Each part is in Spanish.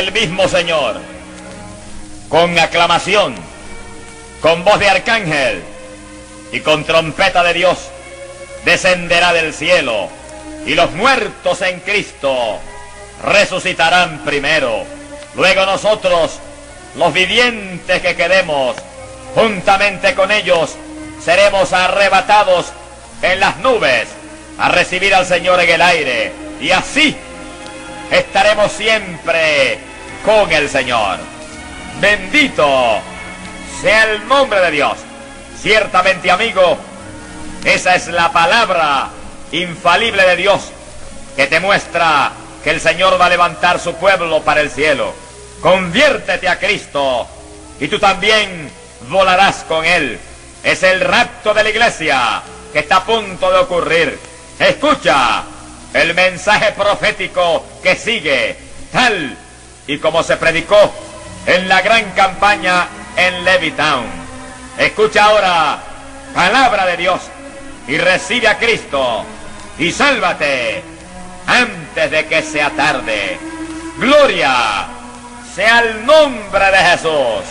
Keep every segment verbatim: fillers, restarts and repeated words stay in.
el mismo Señor, con aclamación, con voz de arcángel y con trompeta de Dios, descenderá del cielo, y los muertos en Cristo resucitarán primero. Luego nosotros, los vivientes que quedemos, juntamente con ellos, seremos arrebatados en las nubes a recibir al Señor en el aire, y así estaremos siempre con el Señor. Bendito sea el nombre de Dios. Ciertamente, amigo, esa es la palabra infalible de Dios que te muestra que el Señor va a levantar su pueblo para el cielo. Conviértete a Cristo y tú también volarás con Él. Es el rapto de la iglesia que está a punto de ocurrir. Escucha el mensaje profético que sigue, tal y como se predicó en la gran campaña en Levittown. Escucha ahora palabra de Dios y recibe a Cristo y sálvate antes de que sea tarde. Gloria sea el nombre de Jesús.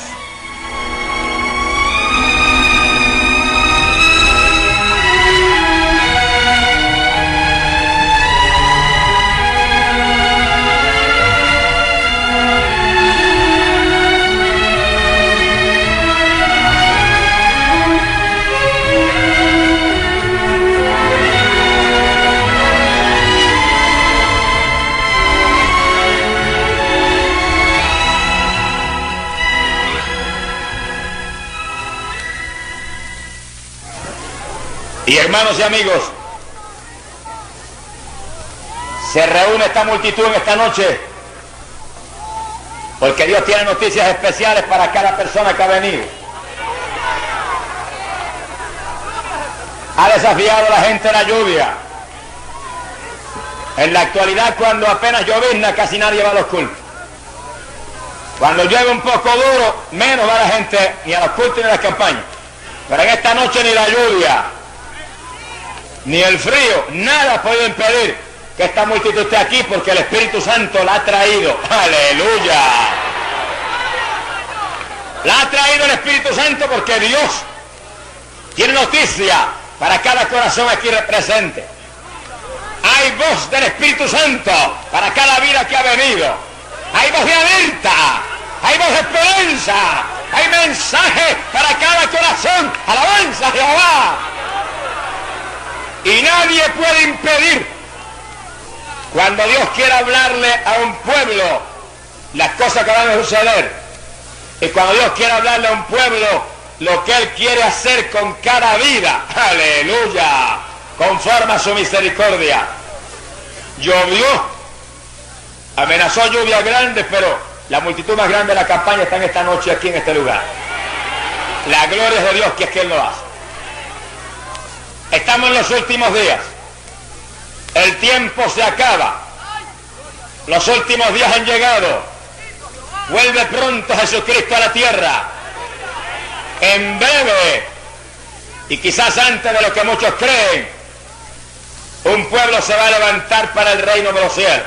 Y hermanos y amigos, se reúne esta multitud en esta noche porque Dios tiene noticias especiales para cada persona que ha venido. Ha desafiado a la gente la lluvia. En la actualidad, cuando apenas llovizna, casi nadie va a los cultos. Cuando llueve un poco duro, menos va la gente ni a los cultos ni a las campañas. Pero en esta noche ni la lluvia, ni el frío, nada ha podido impedir que esta multitud esté aquí, porque el Espíritu Santo la ha traído. ¡Aleluya! La ha traído el Espíritu Santo porque Dios tiene noticia para cada corazón aquí presente. Hay voz del Espíritu Santo para cada vida que ha venido. Hay voz de alerta, hay voz de esperanza, hay mensaje para cada corazón. ¡Alabanza a Jehová! Y nadie puede impedir, cuando Dios quiera hablarle a un pueblo, las cosas que van a suceder. Y cuando Dios quiera hablarle a un pueblo, lo que Él quiere hacer con cada vida. ¡Aleluya! Conforme a su misericordia. Llovió, amenazó lluvia grande, pero la multitud más grande de la campaña está en esta noche aquí en este lugar. La gloria es de Dios, que es quien lo hace. Estamos en los últimos días. El tiempo se acaba. Los últimos días han llegado. Vuelve pronto Jesucristo a la tierra. En breve, y quizás antes de lo que muchos creen, un pueblo se va a levantar para el reino de los cielos.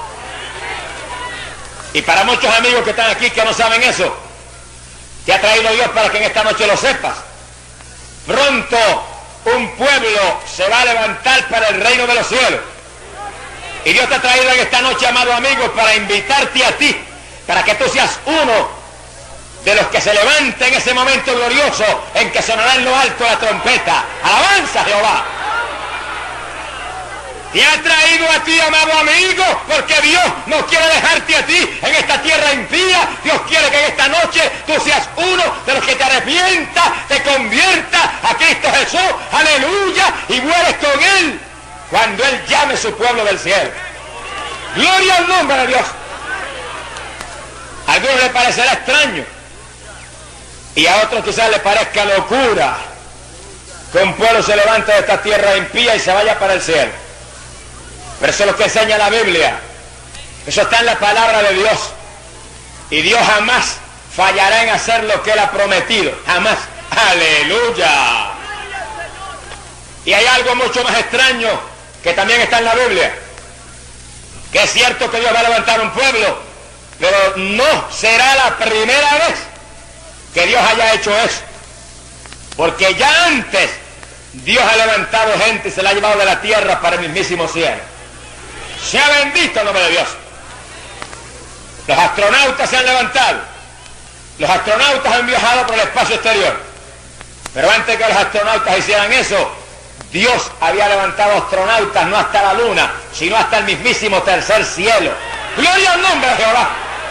Y para muchos amigos que están aquí que no saben eso, te ha traído Dios para que en esta noche lo sepas. Pronto un pueblo se va a levantar para el reino de los cielos. Y Dios te ha traído en esta noche, amado amigo, para invitarte a ti, para que tú seas uno de los que se levanten en ese momento glorioso en que sonará en lo alto la trompeta. ¡Alabanza a Jehová! Te ha traído a ti, amado amigo, porque Dios no quiere dejarte a ti en esta tierra impía. Dios quiere que en esta noche tú seas uno de los que te arrepientas, te conviertas a Cristo Jesús, aleluya, y mueres con Él cuando Él llame a su pueblo del cielo. Gloria al nombre de Dios. A algunos les parecerá extraño y a otros quizás les parezca locura que un pueblo se levante de esta tierra impía y se vaya para el cielo. Pero eso es lo que enseña la Biblia. Eso está en la palabra de Dios. Y Dios jamás fallará en hacer lo que Él ha prometido. Jamás. ¡Aleluya! Y hay algo mucho más extraño que también está en la Biblia. Que es cierto que Dios va a levantar un pueblo, Pero no será la primera vez que Dios haya hecho eso. Porque ya antes Dios ha levantado gente y se la ha llevado de la tierra para el mismísimo cielo. Sea bendito el nombre de Dios. Los astronautas se han levantado. Los astronautas han viajado por el espacio exterior. Pero antes que los astronautas hicieran eso, Dios había levantado astronautas no hasta la luna, sino hasta el mismísimo tercer cielo. ¡Gloria al nombre de Jehová!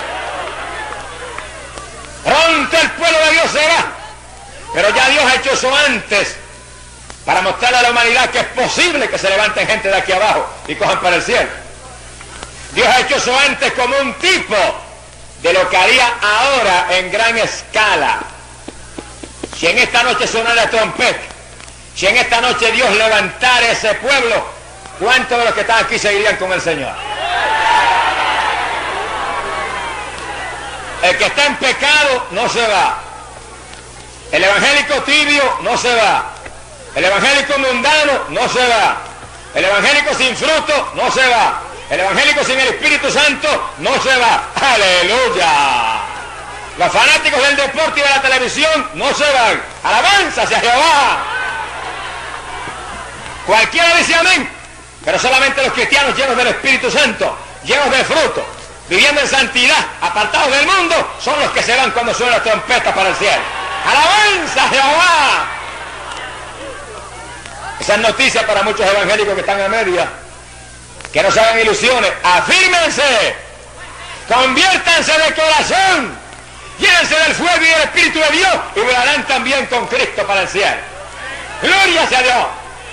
Pronto el pueblo de Dios será. Pero ya Dios ha hecho eso antes, para mostrarle a la humanidad que es posible que se levanten gente de aquí abajo y cojan para el cielo. Dios ha hecho eso antes como un tipo de lo que haría ahora en gran escala. Si en esta noche sonara la trompeta, si en esta noche Dios levantara ese pueblo, ¿cuántos de los que están aquí seguirían con el Señor? El que está en pecado no se va. El evangélico tibio no se va. El evangélico mundano no se va. El evangélico sin fruto no se va. El evangélico sin el Espíritu Santo no se va. ¡Aleluya! Los fanáticos del deporte y de la televisión no se van. ¡Alabanza hacia Jehová! Cualquiera dice amén, pero solamente los cristianos llenos del Espíritu Santo, llenos de fruto, viviendo en santidad, apartados del mundo, son los que se van cuando suena la trompeta para el cielo. ¡Alabanza a Jehová! Esa es noticia para muchos evangélicos que están a media, que no se hagan ilusiones. Afírmense, conviértanse de corazón, llénense del fuego y del Espíritu de Dios y volarán también con Cristo para el cielo. ¡Gloria sea a Dios!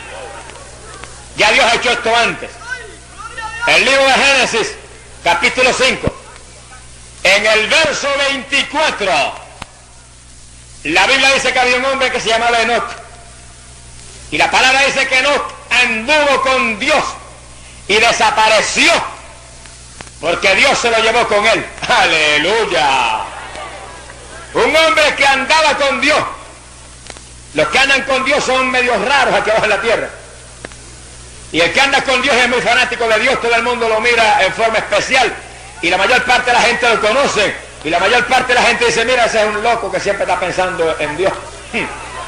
Ya Dios ha hecho esto antes. El libro de Génesis, capítulo cinco, en el verso veinticuatro, la Biblia dice que había un hombre que se llamaba Enoc. Y la palabra dice que Enoc anduvo con Dios y desapareció, porque Dios se lo llevó con él. ¡Aleluya! Un hombre que andaba con Dios. Los que andan con Dios son medios raros aquí abajo en la tierra. Y el que anda con Dios es muy fanático de Dios, todo el mundo lo mira en forma especial. Y la mayor parte de la gente lo conoce. Y la mayor parte de la gente dice, mira, ese es un loco que siempre está pensando en Dios. Hmm.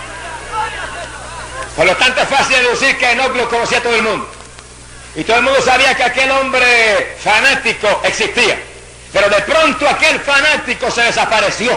Por lo tanto es fácil deducir que Enoc lo conocía todo el mundo. Y todo el mundo sabía que aquel hombre fanático existía. Pero de pronto aquel fanático se desapareció.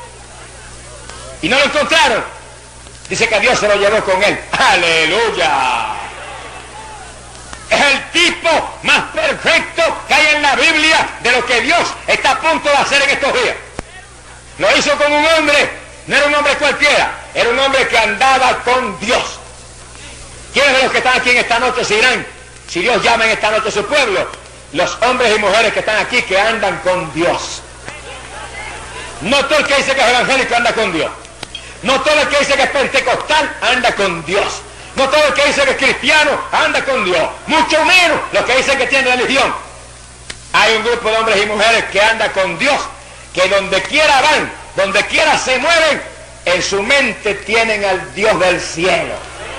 Y no lo encontraron. Dice que Dios se lo llevó con él. ¡Aleluya! Es el tipo más perfecto que hay en la Biblia de lo que Dios está a punto de hacer en estos días. Lo hizo con un hombre, no era un hombre cualquiera, era un hombre que andaba con Dios. ¿Quiénes de los que están aquí en esta noche se irán, si Dios llama en esta noche a su pueblo? Los hombres y mujeres que están aquí que andan con Dios. No todo el que dice que es evangélico anda con Dios. No todo el que dice que es pentecostal anda con Dios. No todo el que dice que es cristiano anda con Dios. Mucho menos los que dicen que tienen religión. Hay un grupo de hombres y mujeres que anda con Dios, que donde quiera van, donde quiera se mueven, en su mente tienen al Dios del cielo.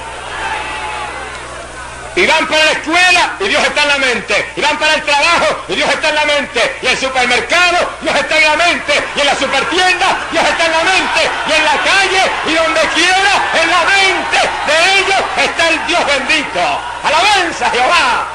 Y van para la escuela y Dios está en la mente. Y van para el trabajo y Dios está en la mente. Y en el supermercado Dios está en la mente. Y en la supertienda Dios está en la mente. Y en la calle y donde quiera, en la mente de ellos está el Dios bendito. ¡Alabanza a Jehová!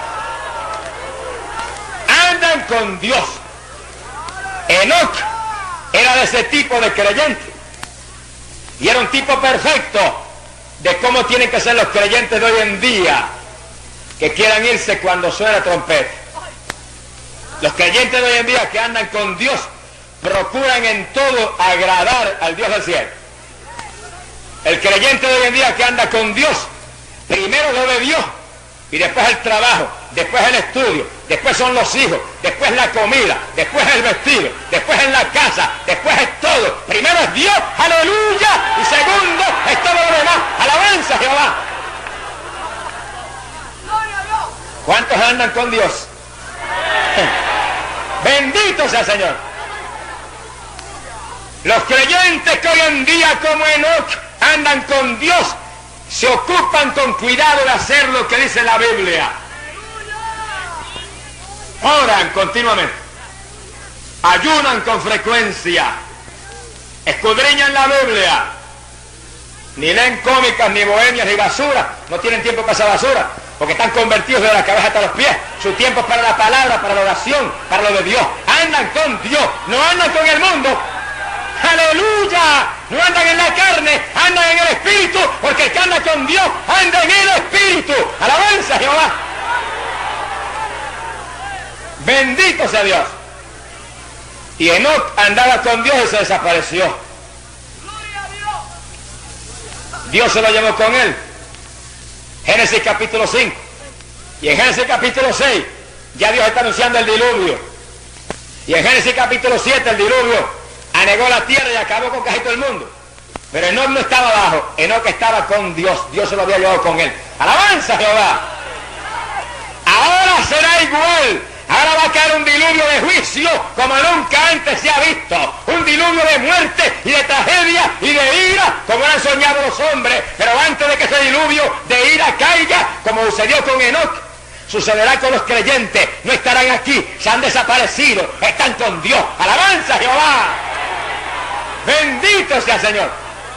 Andan con Dios. Enoc era de ese tipo de creyente. Y era un tipo perfecto de cómo tienen que ser los creyentes de hoy en día, que quieran irse cuando suena trompeta. Los creyentes de hoy en día que andan con Dios procuran en todo agradar al Dios del cielo. El creyente de hoy en día que anda con Dios, primero lo de Dios, y después el trabajo, después el estudio, después son los hijos, después la comida, después el vestido, después en la casa, después es todo. Primero es Dios, aleluya, y segundo es todo lo demás. Alabanza a Jehová. ¿Cuántos andan con Dios? Bendito sea el Señor. Los creyentes que hoy en día como Enoc andan con Dios se ocupan con cuidado de hacer lo que dice la Biblia. Oran continuamente. ayunan con frecuencia, escudriñan la Biblia, ni leen cómicas, ni bohemias, ni basura, no tienen tiempo para esa basura, porque están convertidos de la cabeza hasta los pies. Su tiempo es para la palabra, para la oración, para lo de Dios. Andan con Dios, no andan con el mundo. ¡Aleluya! No andan en la carne, andan en el Espíritu, porque el que anda con Dios anda en el Espíritu. ¡Alabanza a Jehová! Bendito sea Dios. Y Enoc andaba con Dios y se desapareció. Dios se lo llevó con él. Génesis capítulo cinco. Y en Génesis capítulo seis ya Dios está anunciando el diluvio. Y en Génesis capítulo siete el diluvio anegó la tierra y acabó con casi todo el mundo. Pero Enoc no estaba abajo, Enoc estaba con Dios. Dios se lo había llevado con él. ¡Alabanza a Jehová! Ahora será igual. Ahora va a caer un diluvio de juicio como nunca antes se ha visto. Un diluvio de muerte y de tragedia y de ira como han soñado los hombres. Pero antes de que ese diluvio de ira caiga, como sucedió con Enoc, sucederá con los creyentes. No estarán aquí, se han desaparecido, están con Dios. ¡Alabanza a Jehová! Bendito sea el Señor.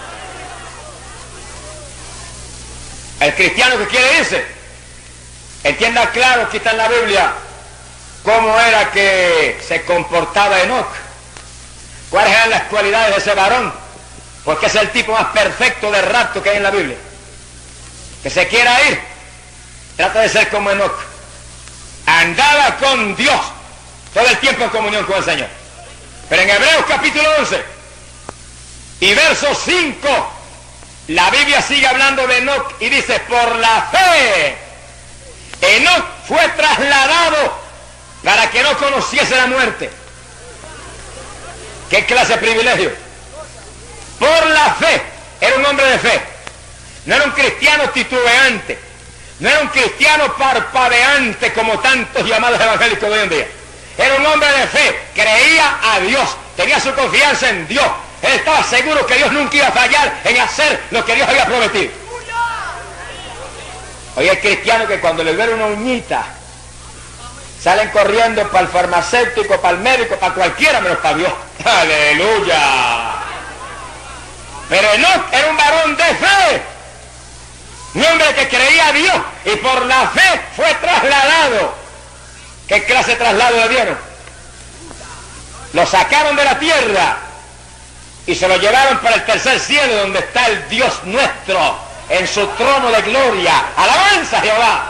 El cristiano que quiere irse, entienda claro que está en la Biblia cómo era que se comportaba Enoc, cuáles eran las cualidades de ese varón, porque es el tipo más perfecto de rapto que hay en la Biblia. Que se quiera ir, trata de ser como Enoc. Andaba con Dios todo el tiempo en comunión con el Señor. Pero en Hebreos capítulo once y verso cinco, la Biblia sigue hablando de Enoc y dice: por la fe Enoc fue trasladado para que no conociese la muerte. ¿Qué clase de privilegio? Por la fe. Era un hombre de fe. No era un cristiano titubeante. No era un cristiano parpadeante como tantos llamados evangélicos de hoy en día. Era un hombre de fe. Creía a Dios. Tenía su confianza en Dios. Él estaba seguro que Dios nunca iba a fallar en hacer lo que Dios había prometido. Hoy hay cristianos que cuando les ven una uñita salen corriendo para el farmacéutico, para el médico, para cualquiera menos para Dios. ¡Aleluya! Pero Enoc era un varón de fe. Un hombre que creía a Dios y por la fe fue trasladado. ¿Qué clase de traslado le dieron? Lo sacaron de la tierra y se lo llevaron para el tercer cielo, donde está el Dios nuestro en su trono de gloria. ¡Alabanza a Jehová!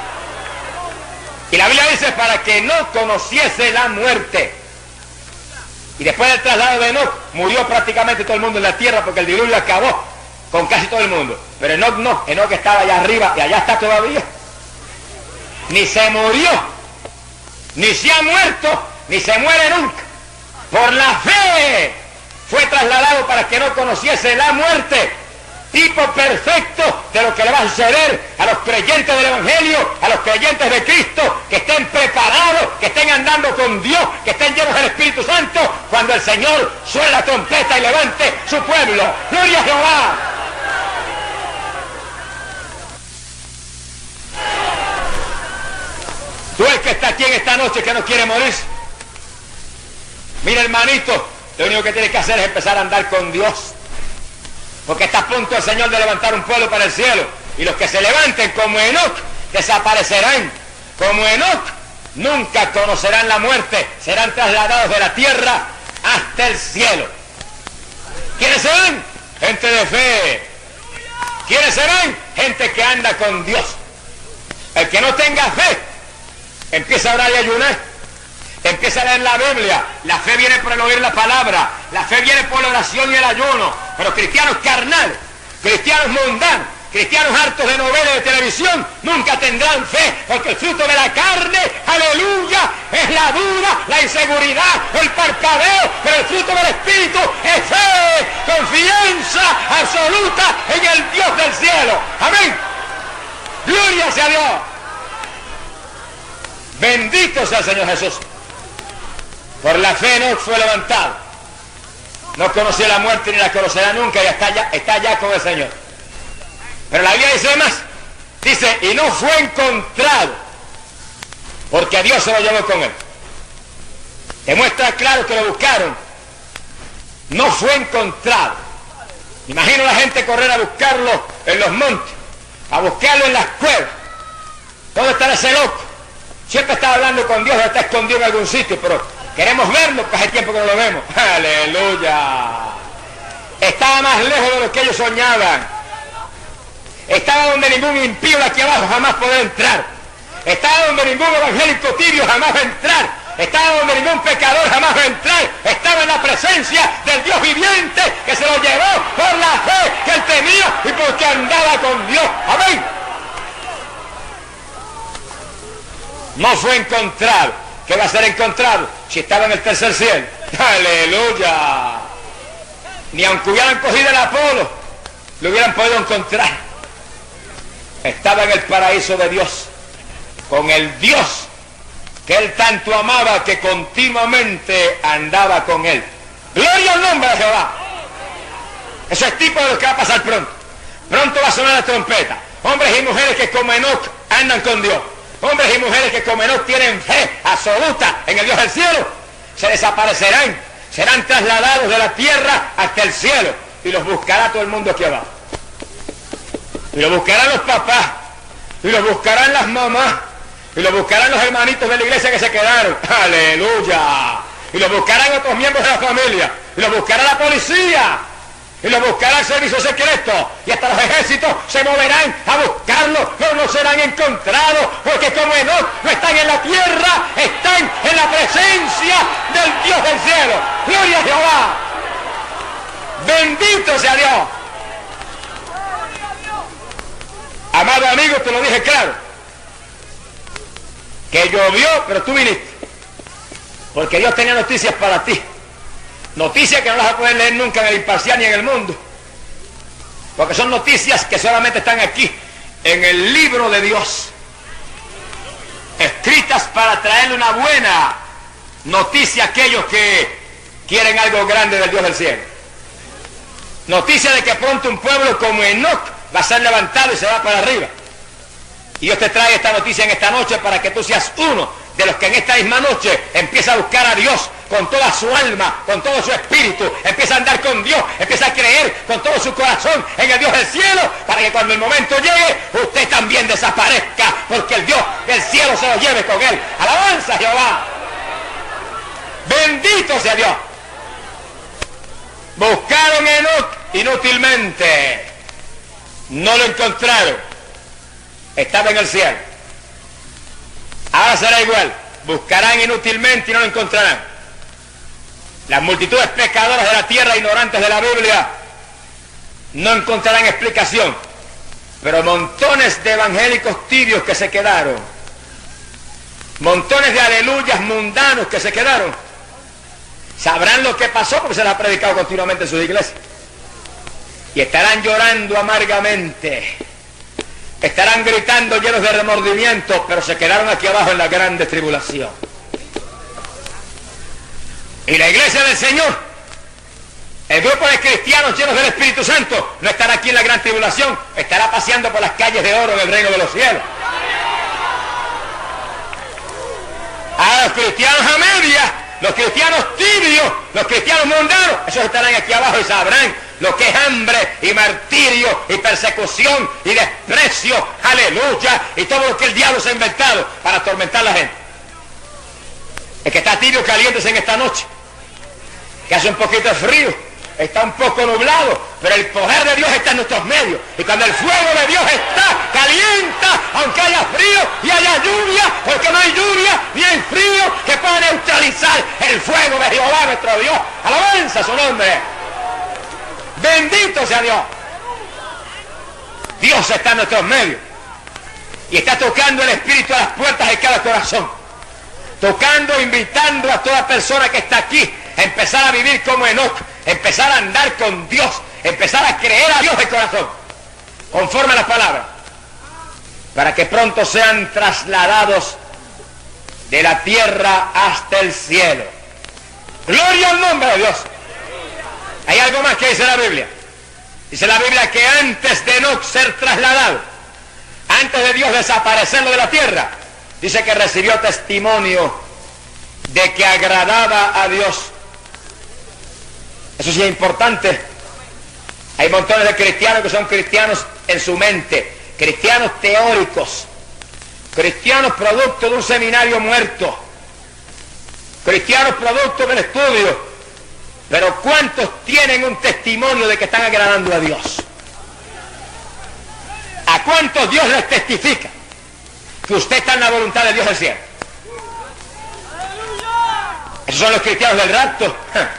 Y la Biblia dice: para que no conociese la muerte. Y después del traslado de Enoc, murió prácticamente todo el mundo en la tierra, porque el diluvio acabó con casi todo el mundo. Pero Enoc no, Enoc estaba allá arriba y allá está todavía. Ni se murió, ni se ha muerto, ni se muere nunca. Por la fe fue trasladado para que no conociese la muerte. Tipo perfecto de lo que le va a suceder a los creyentes del Evangelio, a los creyentes de Cristo, que estén preparados, que estén andando con Dios, que estén llenos del Espíritu Santo, cuando el Señor suene la trompeta y levante su pueblo. ¡Gloria a Jehová! Tú el que está aquí en esta noche que no quiere morir, mira, hermanito, lo único que tienes que hacer es empezar a andar con Dios. Porque está a punto el Señor de levantar un pueblo para el cielo. Y los que se levanten como Enoc desaparecerán. Como Enoc nunca conocerán la muerte. Serán trasladados de la tierra hasta el cielo. ¿Quiénes serán? Gente de fe. ¿Quiénes serán? Gente que anda con Dios. El que no tenga fe empieza a orar y ayunar. Empieza a leer la Biblia. La fe viene por el oír la palabra. La fe viene por la oración y el ayuno. Pero cristianos carnales, cristianos mundanos, cristianos hartos de novelas y de televisión, nunca tendrán fe, porque el fruto de la carne, aleluya, es la duda, la inseguridad, el parpadeo, pero el fruto del Espíritu es fe, confianza absoluta en el Dios del cielo. Amén. Gloria sea a Dios. Bendito sea el Señor Jesús. Por la fe Enoc fue levantado. No conoció la muerte ni la conocerá nunca y está allá, está allá con el Señor. Pero la Biblia dice más. Dice: y no fue encontrado, porque Dios se lo llevó con él. Demuestra claro que lo buscaron. No fue encontrado. Imagino la gente correr a buscarlo en los montes, a buscarlo en las cuevas. ¿Dónde está ese loco? Siempre está hablando con Dios, está escondido en algún sitio, pero queremos verlo, porque hace tiempo que no lo vemos. ¡Aleluya! Estaba más lejos de lo que ellos soñaban. Estaba donde ningún impío de aquí abajo jamás podrá entrar. Estaba donde ningún evangélico tibio jamás va a entrar. Estaba donde ningún pecador jamás va a entrar. Estaba en la presencia del Dios viviente que se lo llevó por la fe que él tenía y porque andaba con Dios. Amén. No fue encontrado. ¿Qué va a ser encontrado si estaba en el tercer cielo? ¡Aleluya! Ni aunque hubieran cogido el Apolo, lo hubieran podido encontrar. Estaba en el paraíso de Dios, con el Dios que él tanto amaba, que continuamente andaba con él. ¡Gloria al nombre de Jehová! Eso es tipo de lo que va a pasar pronto. Pronto va a sonar la trompeta. Hombres y mujeres que como Enoc andan con Dios. Hombres y mujeres que como Enoc tienen fe absoluta en el Dios del cielo, se desaparecerán, serán trasladados de la tierra hasta el cielo, y los buscará todo el mundo aquí abajo. Y los buscarán los papás, y los buscarán las mamás, y los buscarán los hermanitos de la iglesia que se quedaron. ¡Aleluya! Y los buscarán otros miembros de la familia, y los buscará la policía, y los buscará el servicio secreto, y hasta los ejércitos se moverán a buscarlos, pero no serán encontrados, porque como Enoc no están en la tierra, están en la presencia del Dios del cielo. ¡Gloria a Jehová! ¡Bendito sea Dios! Amado amigo, te lo dije claro, que llovió, pero tú viniste, porque Dios tenía noticias para ti. Noticias que no las vas a poder leer nunca en el Imparcial ni en el mundo, porque son noticias que solamente están aquí, en el libro de Dios, escritas para traerle una buena noticia a aquellos que quieren algo grande del Dios del cielo. Noticia de que pronto un pueblo como Enoc va a ser levantado y se va para arriba. Y Dios te trae esta noticia en esta noche para que tú seas uno de los que en esta misma noche empieza a buscar a Dios con toda su alma, con todo su espíritu, empieza a andar con Dios, empieza a creer con todo su corazón en el Dios del cielo, para que cuando el momento llegue, usted también desaparezca, porque el Dios del cielo se lo lleve con él. ¡Alabanza a Jehová! ¡Bendito sea Dios! Buscaron a Enoc inútilmente, no lo encontraron, estaba en el cielo. Ahora será igual, buscarán inútilmente y no lo encontrarán. Las multitudes pecadoras de la tierra, ignorantes de la Biblia, no encontrarán explicación, pero montones de evangélicos tibios que se quedaron, montones de aleluyas mundanos que se quedaron, sabrán lo que pasó porque se les ha predicado continuamente en sus iglesias, y estarán llorando amargamente, estarán gritando llenos de remordimiento, pero se quedaron aquí abajo en la grande tribulación. Y la iglesia del Señor, el grupo de cristianos llenos del Espíritu Santo, no estará aquí en la gran tribulación, estará paseando por las calles de oro en el reino de los cielos. A los cristianos a media, los cristianos tibios, los cristianos mundanos, esos estarán aquí abajo y sabrán lo que es hambre y martirio y persecución y desprecio, aleluya, y todo lo que el diablo se ha inventado para atormentar a la gente. El que está tibio, caliéntese en esta noche, que hace un poquito de frío, está un poco nublado, pero el poder de Dios está en nuestros medios, y cuando el fuego de Dios está, calienta, aunque haya frío y haya lluvia, porque no hay lluvia ni hay frío que pueda neutralizar el fuego de Jehová nuestro Dios. Alabanza a su nombre. Bendito sea Dios. Dios está en nuestros medios y está tocando el Espíritu a las puertas de cada corazón, tocando, invitando a toda persona que está aquí a empezar a vivir como Enoc, empezar a andar con Dios, empezar a creer a Dios de corazón, conforme a la palabra, para que pronto sean trasladados de la tierra hasta el cielo. Gloria al nombre de Dios. Hay algo más que dice la Biblia. Dice la Biblia que antes de Enoc ser trasladado, antes de Dios desaparecerlo de la tierra, dice que recibió testimonio de que agradaba a Dios. Eso sí es importante. Hay montones de cristianos que son cristianos en su mente, cristianos teóricos, cristianos producto de un seminario muerto, cristianos producto del estudio, pero ¿cuántos tienen un testimonio de que están agradando a Dios? ¿A cuántos Dios les testifica que usted está en la voluntad de Dios del cielo? Esos son los cristianos del rapto.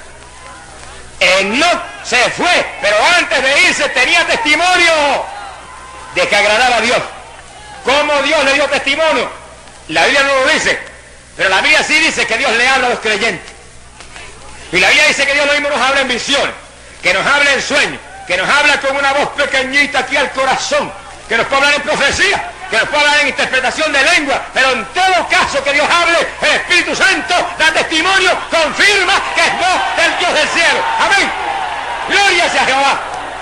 Enoc se fue, pero antes de irse tenía testimonio de que agradaba a Dios. ¿Cómo Dios le dio testimonio? La Biblia no lo dice, pero la Biblia sí dice que Dios le habla a los creyentes. Y la Biblia dice que Dios lo mismo nos habla en visiones, que nos habla en sueños, que nos habla con una voz pequeñita aquí al corazón, que nos puede hablar en profecía, que nos puede hablar en interpretación de lengua, pero en todo caso que Dios hable, el Espíritu Santo da testimonio, confirma que es voz del Dios del cielo. Amén. Gloria sea Jehová.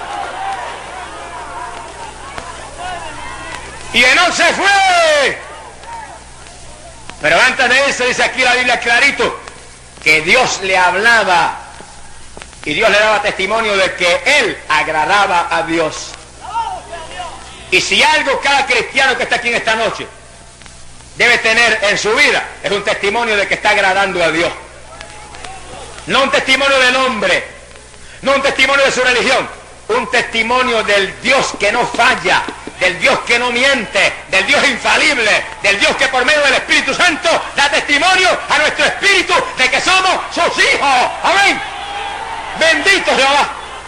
Y Enoc se fue. Pero antes de irse dice aquí la Biblia clarito que Dios le hablaba y Dios le daba testimonio de que él agradaba a Dios. Y si algo cada cristiano que está aquí en esta noche debe tener en su vida, es un testimonio de que está agradando a Dios. No un testimonio del hombre, no un testimonio de su religión, un testimonio del Dios que no falla, del Dios que no miente, del Dios infalible, del Dios que por medio del Espíritu Santo da testimonio a nuestro espíritu de que somos sus hijos. Amén. Bendito Jehová.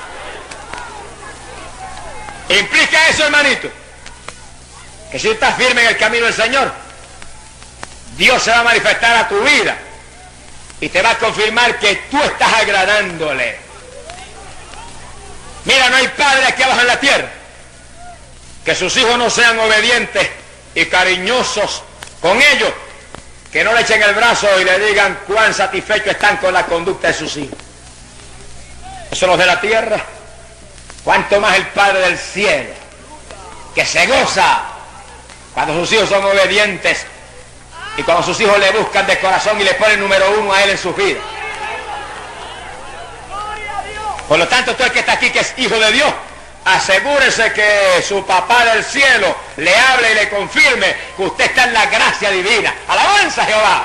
Implica eso, hermanito, que si tú estás firme en el camino del Señor, Dios se va a manifestar a tu vida y te va a confirmar que tú estás agradándole. Mira, no hay padre aquí abajo en la tierra que sus hijos no sean obedientes y cariñosos con ellos, que no le echen el brazo y le digan cuán satisfechos están con la conducta de sus hijos. Eso los de la tierra. Cuanto más el Padre del cielo, que se goza cuando sus hijos son obedientes y cuando sus hijos le buscan de corazón y le ponen número uno a él en su vida. Por lo tanto, todo el que está aquí que es hijo de Dios, asegúrese que su papá del cielo le hable y le confirme que usted está en la gracia divina. ¡Alabanza a Jehová!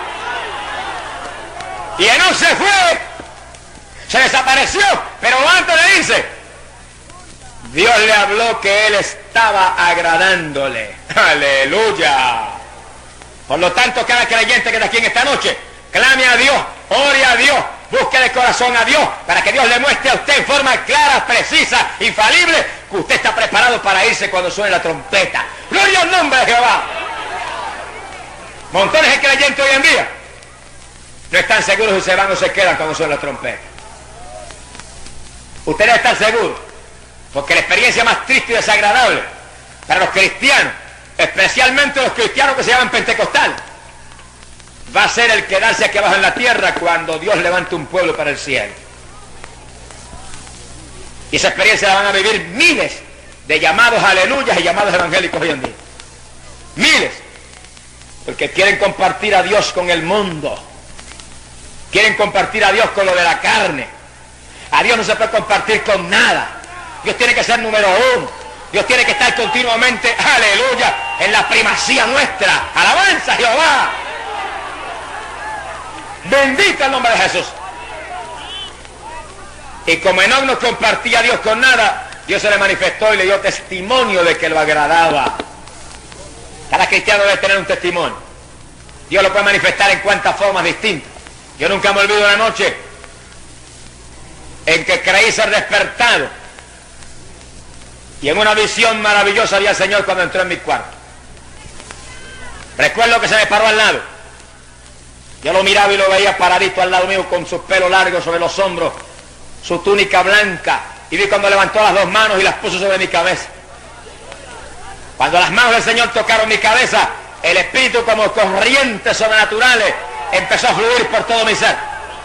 Y Enoc se fue, se desapareció, pero antes de irse, Dios le habló que él estaba agradándole. ¡Aleluya! Por lo tanto, cada creyente que está aquí en esta noche, clame a Dios, ore a Dios, busque de corazón a Dios, para que Dios le muestre a usted en forma clara, precisa, infalible, que usted está preparado para irse cuando suene la trompeta. ¡Gloria al nombre de Jehová! Montones de creyentes hoy en día no están seguros si se van o se quedan cuando suene la trompeta. Ustedes están seguros, porque la experiencia más triste y desagradable para los cristianos, especialmente los cristianos que se llaman pentecostales, va a ser el quedarse aquí abajo en la tierra cuando Dios levante un pueblo para el cielo. Y esa experiencia la van a vivir miles de llamados aleluyas y llamados evangélicos hoy en día. Miles. Porque quieren compartir a Dios con el mundo. Quieren compartir a Dios con lo de la carne. A Dios no se puede compartir con nada. Dios tiene que ser número uno. Dios tiene que estar continuamente, aleluya, en la primacía nuestra. ¡Alabanza a Jehová! Bendito el nombre de Jesús. Y como Enoc no compartía a Dios con nada, Dios se le manifestó y le dio testimonio de que lo agradaba. Cada cristiano debe tener un testimonio. Dios lo puede manifestar en cuantas formas distintas. Yo nunca me olvido una noche en que creí ser despertado y en una visión maravillosa vi al Señor cuando entró en mi cuarto. Recuerdo que se me paró al lado. Yo lo miraba y lo veía paradito al lado mío con sus pelos largos sobre los hombros, su túnica blanca, y vi cuando levantó las dos manos y las puso sobre mi cabeza. Cuando las manos del Señor tocaron mi cabeza, el Espíritu, como corrientes sobrenaturales, empezó a fluir por todo mi ser.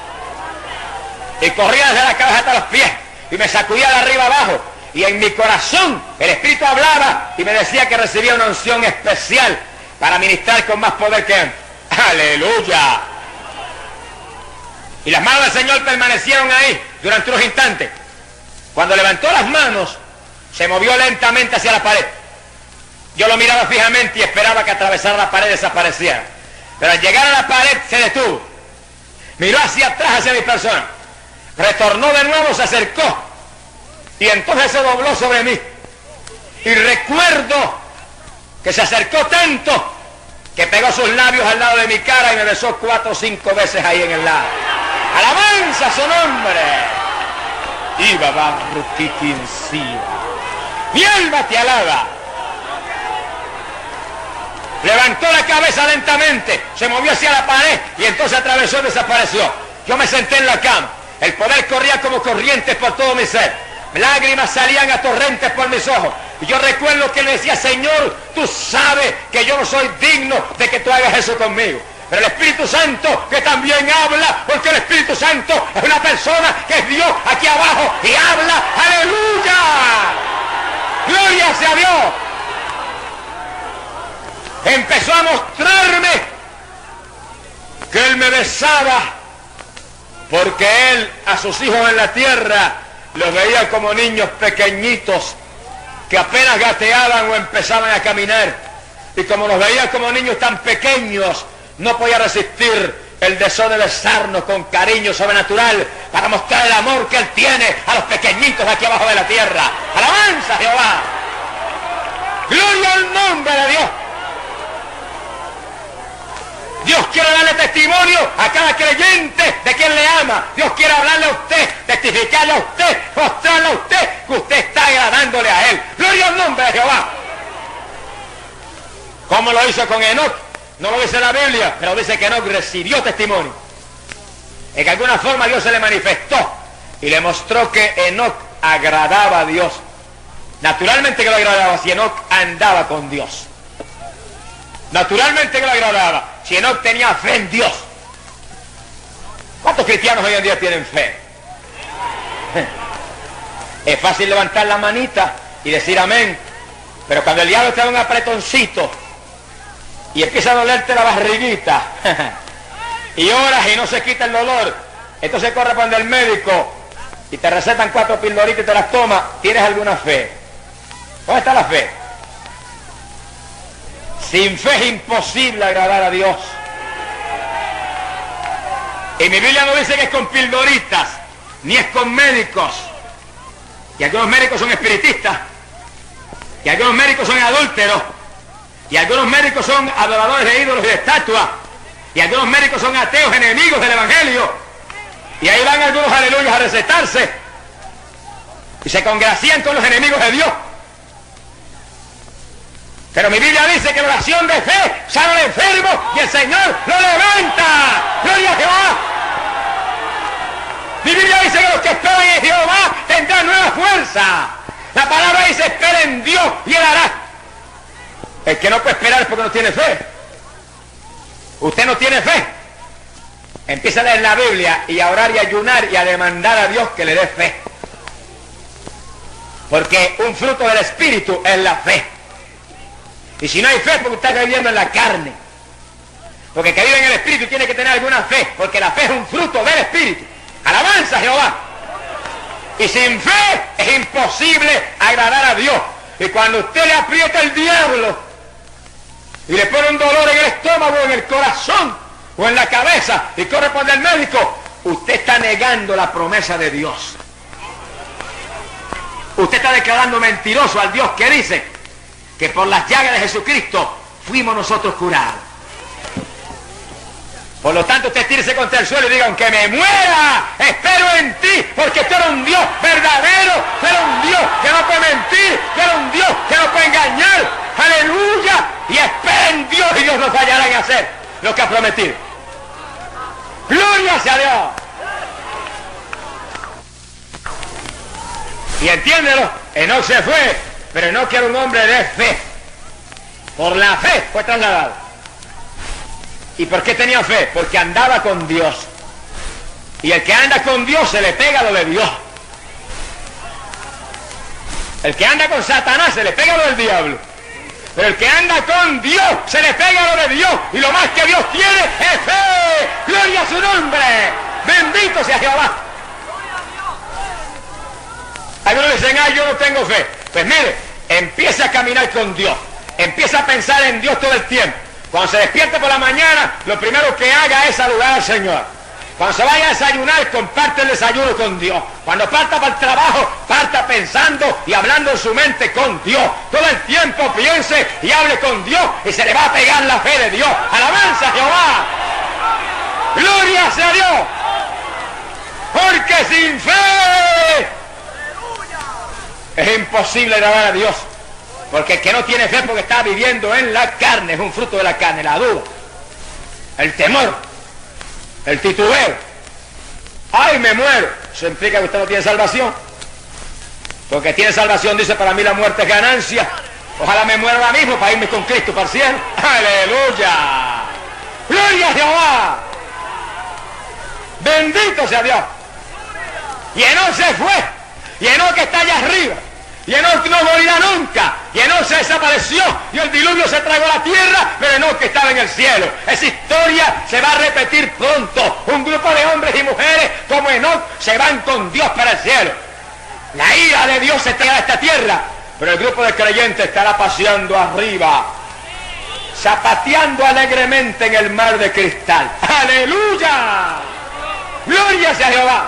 Y corría desde la cabeza hasta los pies y me sacudía de arriba abajo, y en mi corazón el Espíritu hablaba y me decía que recibía una unción especial para ministrar con más poder que antes. ¡Aleluya! Y las manos del Señor permanecieron ahí durante unos instantes. Cuando levantó las manos, se movió lentamente hacia la pared. Yo lo miraba fijamente y esperaba que atravesara la pared y desapareciera. Pero al llegar a la pared se detuvo. Miró hacia atrás, hacia mi persona. Retornó de nuevo, se acercó. Y entonces se dobló sobre mí. Y recuerdo que se acercó tanto que pegó sus labios al lado de mi cara y me besó cuatro o cinco veces ahí en el lado. ¡Alabanza a su nombre! Iba Barruquiquincía. Mi alma te alaba. Levantó la cabeza lentamente, se movió hacia la pared y entonces atravesó y desapareció. Yo me senté en la cama. El poder corría como corrientes por todo mi ser. Lágrimas salían a torrentes por mis ojos. Y yo recuerdo que le decía, Señor, tú sabes que yo no soy digno de que tú hagas eso conmigo. Pero el Espíritu Santo, que también habla, porque el Espíritu Santo es una persona que es Dios aquí abajo y habla. ¡Aleluya! ¡Gloria sea a Dios! Empezó a mostrarme que Él me besaba, porque Él a sus hijos en la tierra los veía como niños pequeñitos que apenas gateaban o empezaban a caminar. Y como los veía como niños tan pequeños, no podía resistir el deseo de besarnos con cariño sobrenatural para mostrar el amor que Él tiene a los pequeñitos de aquí abajo de la tierra. ¡Alabanza a Jehová! ¡Gloria al nombre de Dios! Dios quiere darle testimonio a cada creyente de quien le ama. Dios quiere hablarle a usted, testificarle a usted, mostrarle a usted que usted está agradándole a Él. ¡Gloria al nombre de Jehová! ¿Cómo lo hizo con Enoc? No lo dice la Biblia, pero dice que Enoc recibió testimonio. En que alguna forma Dios se le manifestó y le mostró que Enoc agradaba a Dios. Naturalmente que lo agradaba si Enoc andaba con Dios. Naturalmente que lo agradaba si Enoc tenía fe en Dios. ¿Cuántos cristianos hoy en día tienen fe? Es fácil levantar la manita y decir amén, pero cuando el diablo te da un apretoncito y empieza a dolerte la barriguita y oras y no se quita el dolor, entonces corre para donde el médico y te recetan cuatro pildoritas y te las tomas. ¿Tienes alguna fe? ¿Dónde está la fe? Sin fe es imposible agradar a Dios. Y mi Biblia no dice que es con pildoritas, ni es con médicos. Y algunos médicos son espiritistas, y algunos médicos son adúlteros, y algunos médicos son adoradores de ídolos y de estatuas, y algunos médicos son ateos, enemigos del Evangelio. Y ahí van algunos aleluyas a recetarse, y se congracian con los enemigos de Dios. Pero mi Biblia dice que la oración de fe sana al enfermo y el Señor lo levanta. ¡Gloria a Jehová! Mi Biblia dice que los que esperan en Jehová tendrán nueva fuerza. La palabra dice, espera en Dios y Él hará. El que no puede esperar es porque no tiene fe. Usted no tiene fe. Empieza a leer la Biblia y a orar y a ayunar y a demandar a Dios que le dé fe. Porque un fruto del Espíritu es la fe. Y si no hay fe, es porque usted está viviendo en la carne. Porque el que vive en el Espíritu tiene que tener alguna fe, porque la fe es un fruto del Espíritu. ¡Alabanza a Jehová! Y sin fe es imposible agradar a Dios. Y cuando usted le aprieta el diablo y le pone un dolor en el estómago, en el corazón o en la cabeza y corre por el médico, usted está negando la promesa de Dios. Usted está declarando mentiroso al Dios que dice que por las llagas de Jesucristo fuimos nosotros curados. Por lo tanto, usted tírese contra el suelo y diga, aunque me muera, espero en ti, porque tú eres un Dios verdadero, tú eres un Dios que no puede mentir, tú eres un Dios que no puede engañar. ¡Aleluya! Y espera en Dios y Dios nos fallará en hacer lo que ha prometido. ¡Gloria sea a Dios! Y entiéndelo, Enoc se fue, pero Enoc era un hombre de fe. Por la fe fue trasladado. ¿Y por qué tenía fe? Porque andaba con Dios. Y el que anda con Dios se le pega lo de Dios. El que anda con Satanás se le pega lo del diablo. Pero el que anda con Dios se le pega lo de Dios. Y lo más que Dios tiene es fe. ¡Gloria a su nombre! Bendito sea Jehová. Algunos dicen, ay, yo no tengo fe. Pues mire, empieza a caminar con Dios. Empieza a pensar en Dios todo el tiempo. Cuando se despierte por la mañana, lo primero que haga es saludar al Señor. Cuando se vaya a desayunar, comparte el desayuno con Dios. Cuando parta para el trabajo, parta pensando y hablando en su mente con Dios. Todo el tiempo piense y hable con Dios y se le va a pegar la fe de Dios. ¡Alabanza a Jehová! ¡Gloria sea Dios! Porque sin fe es imposible agradar a Dios. Porque el que no tiene fe porque está viviendo en la carne, es un fruto de la carne, la duda, el temor, el titubeo. ¡Ay, me muero! Eso implica que usted no tiene salvación. Porque tiene salvación, dice, para mí la muerte es ganancia. Ojalá me muera ahora mismo para irme con Cristo para el cielo. ¡Aleluya! ¡Gloria a Jehová! ¡Bendito sea Dios! Y Enoc se fue. Y Enoc que está allá arriba. Y Enoc no morirá nunca. Y Enoc se desapareció. Y el diluvio se tragó la tierra. Pero Enoc que estaba en el cielo. Esa historia se va a repetir pronto. Un grupo de hombres y mujeres como Enoc se van con Dios para el cielo. La ira de Dios se traerá a esta tierra. Pero el grupo de creyentes estará paseando arriba, zapateando alegremente en el mar de cristal. ¡Aleluya! ¡Gloria sea Jehová!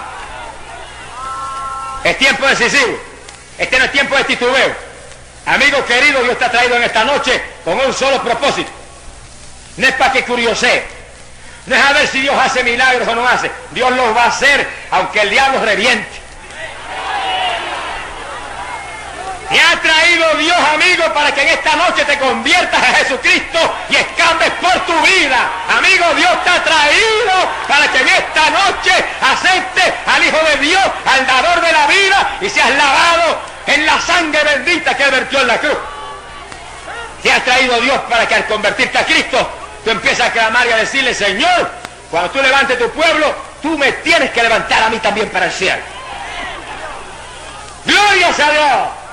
Es tiempo decisivo. Este no es tiempo de titubeo. Amigo querido, Dios te ha traído en esta noche con un solo propósito. No es para que curiosee. No es a ver si Dios hace milagros o no hace. Dios los va a hacer aunque el diablo reviente. Te ha traído Dios, amigo, para que en esta noche te conviertas a Jesucristo y escapes por tu vida. Amigo, Dios te ha traído para que en esta noche aceptes al Hijo de Dios, al dador de la vida, y seas lavado en la sangre bendita que Él vertió en la cruz. Te ha traído Dios para que al convertirte a Cristo, tú empiezas a clamar y a decirle, Señor, cuando tú levantes tu pueblo, tú me tienes que levantar a mí también para el cielo. ¡Gloria sea Dios!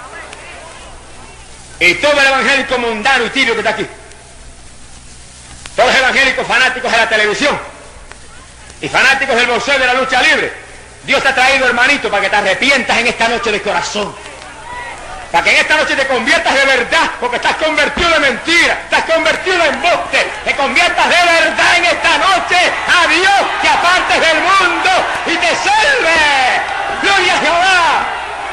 Y todo el evangélico mundano y tibio que está aquí, todos los evangélicos fanáticos de la televisión y fanáticos del boxeo y de la lucha libre, Dios te ha traído, hermanito, para que te arrepientas en esta noche de corazón, para que en esta noche te conviertas de verdad, porque estás convertido de mentira, estás convertido en embuste, te conviertas de verdad en esta noche a Dios, que apartes del mundo y te salve. ¡Gloria a Jehová!